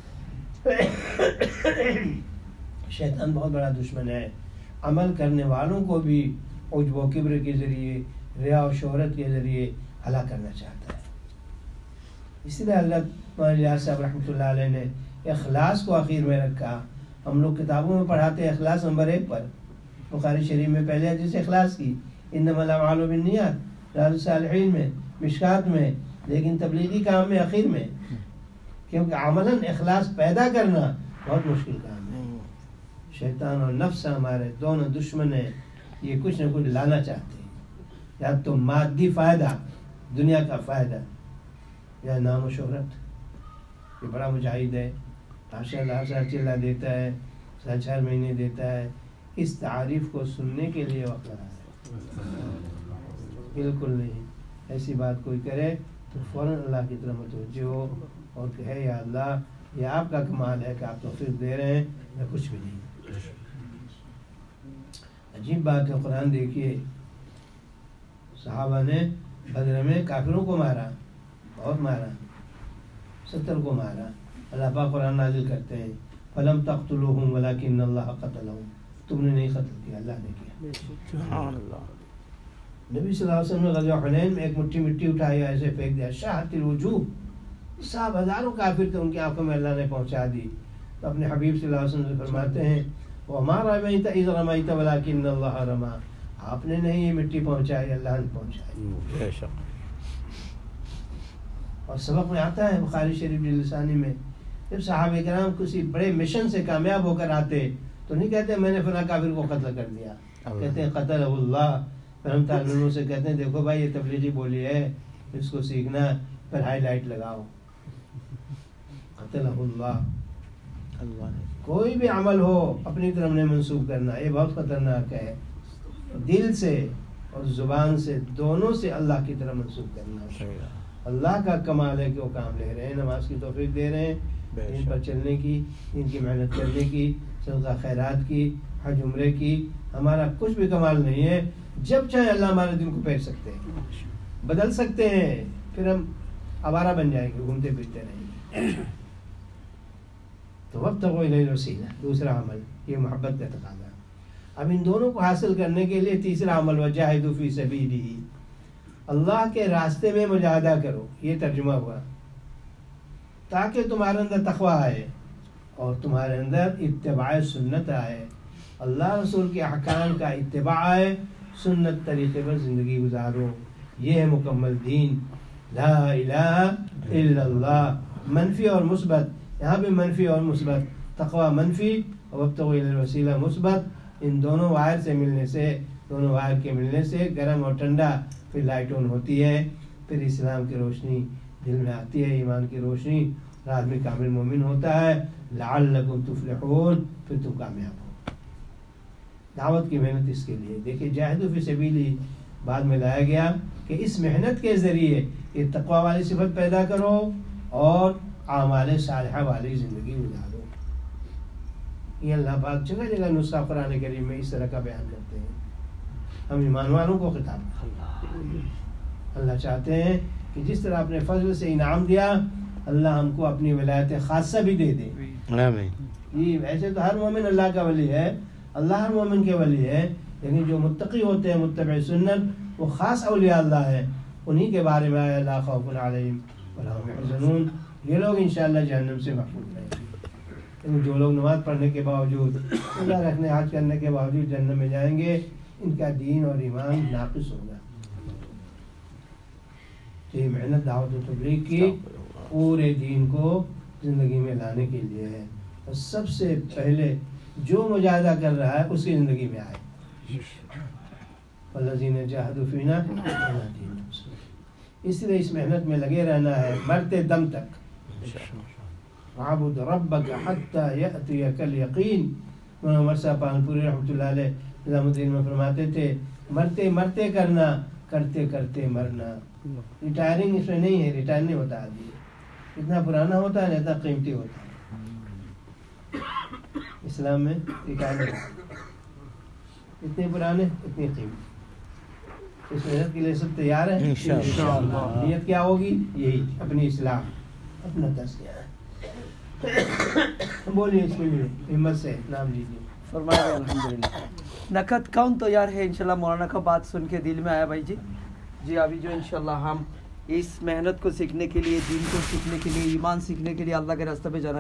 شیطان بہت بڑا دشمن ہے، عمل کرنے والوں کو بھی عجب و کبر کے ذریعے، ریا و شہرت کے ذریعے ہلاک کرنا چاہتا ہے۔ اسی لیے حضرت مولانا صاحب رحمۃ اللہ علیہ نے اخلاص کو آخر میں رکھا۔ ہم لوگ کتابوں میں پڑھاتے ہیں اخلاص نمبر 1 پر، بخاری شریف میں پہلے حدیث اخلاص کی، انما الاعمال بالنیات، ریاض الصالحین میں، مشکات میں، لیکن تبلیغی کام میں اخیر میں، کیونکہ عملاً اخلاص پیدا کرنا بہت مشکل کام ہے۔ شیطان اور نفس ہمارے دونوں دشمن ہیں، یہ کچھ نہ کچھ لانا چاہتے ہیں، یا تو مادی فائدہ، دنیا کا فائدہ، یا نام و شہرت۔ یہ بڑا مجاہد ہے، ماشاء اللہ ہر چلا دیتا ہے، 4 مہینے دیتا ہے، اس تعریف کو سننے کے لیے وقت رہا ہے، بالکل نہیں۔ ایسی بات کوئی کرے تو فوراً اللہ کی طرف متوجہ ہو اور کہے یا اللہ یہ آپ کا کمال ہے کہ آپ توفیق دے رہے ہیں، میں کچھ بھی نہیں۔ عجیب بات ہے، قرآن دیکھیے، صحابہ نے بدر میں کافروں کو مارا، بہت مارا، 70 کو مارا۔ اللہ پاک قرآن نازل کرتے ہیں فَلَمْ تَقْتُلُوهُمْ وَلَكِنَّ اللَّهَ قَتَلَهُمْ، تم نے نہیں قتل کیا، اللہ نے کیا۔ سبحان اللہ۔ نبی صلی اللہ علیہ وسلم نے غزوہ حنین میں ایک مٹھی مٹی اٹھائی، ایسے پھینک دیا، شاہت الوجوہ، سب ہزاروں کافر تھے، ان کی آنکھوں میں اللہ نے پہنچا دی۔ تو اپنے حبیب صلی اللہ علیہ وسلم سے فرماتے ہیں وَمَا رَمَيْتَ إِذْ رَمَيْتَ وَلَكِنَّ اللَّهَ رَمَىٰ، آپ نے نہیں یہ مٹی پہنچائی، اللہ نے پہنچائی۔ اور سبق میں آتا ہے بخاری شریف لسانی میں، جب صحابہ کرام کسی بڑے مشن سے کامیاب ہو کر آتے تو نہیں کہتے میں نے فلاں کافر کو قتل کر دیا، کہتے ہیں قتلہ اللہ۔ پھر ہم طالب علموں سے کہتے ہیں دیکھو بھائی یہ تبلیغی بولی ہے، اس کو سیکھنا، پھر ہائی لائٹ لگاؤ، قتلہ اللہ۔ کوئی بھی عمل ہو اپنی طرف نہیں منسوخ کرنا، یہ بہت خطرناک ہے۔ دل سے اور زبان سے، دونوں سے اللہ کی طرف منسوب کرنا. اللہ کا کمال ہے کہ وہ کام لے رہے ہیں، نماز کی توفیق دے رہے ہیں، ان پر چلنے کی، ان کی محنت کرنے کی، صدقہ خیرات کی، حج عمرے کی. ہمارا کچھ بھی کمال نہیں ہے. جب چاہے اللہ ہمارے دل کو پھیر سکتے ہیں، بدل سکتے ہیں، پھر ہم آوارہ بن جائیں گے، گھومتے پھرتے رہیں گے. تو وابتغوا الیہ الوسیلہ، دوسرا عمل، یہ محبت کا تقاضا. اب ان دونوں کو حاصل کرنے کے لیے تیسرا عمل، وجاہدوا فی سبیلہ، اللہ کے راستے میں مجاہدہ کرو. یہ ترجمہ ہوا تاکہ تمہارے اندر تقویٰ آئے اور تمہارے اندر اتباع سنت آئے، اللہ رسول کے احکام کا اتباع آئے، سنت طریقے پر زندگی گزارو. یہ ہے مکمل دین. لا الہ الا اللہ، منفی اور مثبت. یہاں بھی منفی اور مثبت، تقویٰ منفی اور وابتغوا الیہ الوسیلہ مثبت. ان دونوں وائر سے ملنے سے، دونوں وائر کے ملنے سے گرم اور ٹھنڈا پھر لائٹ آن ہوتی ہے، پھر اسلام کی روشنی دل میں آتی ہے، ایمان کی روشنی، اور آدمی کامل مومن ہوتا ہے. لعلکم تفلحون، پھر تم کامیاب ہو. دعوت کی محنت اس کے لیے. دیکھیے جاہدوا فی سبیلہ بعد میں لایا گیا کہ اس محنت کے ذریعے یہ تقویٰ والی صفت پیدا کرو اور اعمال صالحہ والی زندگی گزارو. یہ اللہ پاک جگہ جگہ نسخہ قرآن کریم میں اس طرح کا بیان کرتے ہیں. ہم ایمان والوں کو خطاب کرتے ہیں. اللہ چاہتے ہیں کہ جس طرح اپنے فضل سے انعام دیا، اللہ ہم کو اپنی ولایت خاصہ بھی دے دے. یہ ویسے تو ہر مومن اللہ کا ولی ہے، اللہ ہر مومن کے ولی ہے، لیکن جو متقی ہوتے ہیں، متبع سنت، وہ خاص اولیاء اللہ ہیں. انہی کے بارے میں آیا لا خوف علیہم ولا هم يحزنون. یہ لوگ انشاءاللہ جہنم سے محفوظ رہیں گے. لیکن جو لوگ نماز پڑھنے کے باوجود، روزہ رکھنے، حج کرنے کے باوجود جہنم میں جائیں گے، ان کا دین اور ایمان ناقص ہوگا. یہ محنت دعوت و تبلیغ کی پورے دین کو زندگی میں لانے کے لیے ہے. اور سب سے پہلے جو مجاہدہ کر رہا ہے اس کی زندگی میں آئے. والذین جاہدوا فینا لنہدینہم. اس لیے اس محنت میں لگے رہنا ہے مرتے دم تک. وَاعْبُدْ رَبَّكَ حَتَّى يَأْتِيَكَ الْيَقِينُ. مولانا عمر صاحب پالنپوری رحمۃ اللہ علیہ نظام الدین میں فرماتے تھے مرتے مرتے کرنا، کرتے کرتے مرنا. ریٹائرنگ اس میں نہیں ہے، ریٹائر نہیں ہوتا آدمی. اتنا پرانا ہوتا ہے اتنا قیمتی ہوتا ہے. اسلام میں ریٹائرمنٹ اتنے پرانے اتنی قیمتی. اس محنت کے لیے سب تیار ہیں انشاءاللہ. نیت کیا ہوگی؟ یہی اپنی اصلاح، اپنا تزکیہ. بولیے اس کے لیے ہمت سے نام لیجیے. فرمائے الحمدللہ. نقد کون تیار ہے انشاءاللہ. مولانا کا بات سن کے دل میں آیا بھائی جی. جی ابھی جو انشاءاللہ ہم اس محنت کو سیکھنے کے لیے، دین کو سیکھنے کے لیے، ایمان سیکھنے کے لیے اللہ کے راستے پہ جانا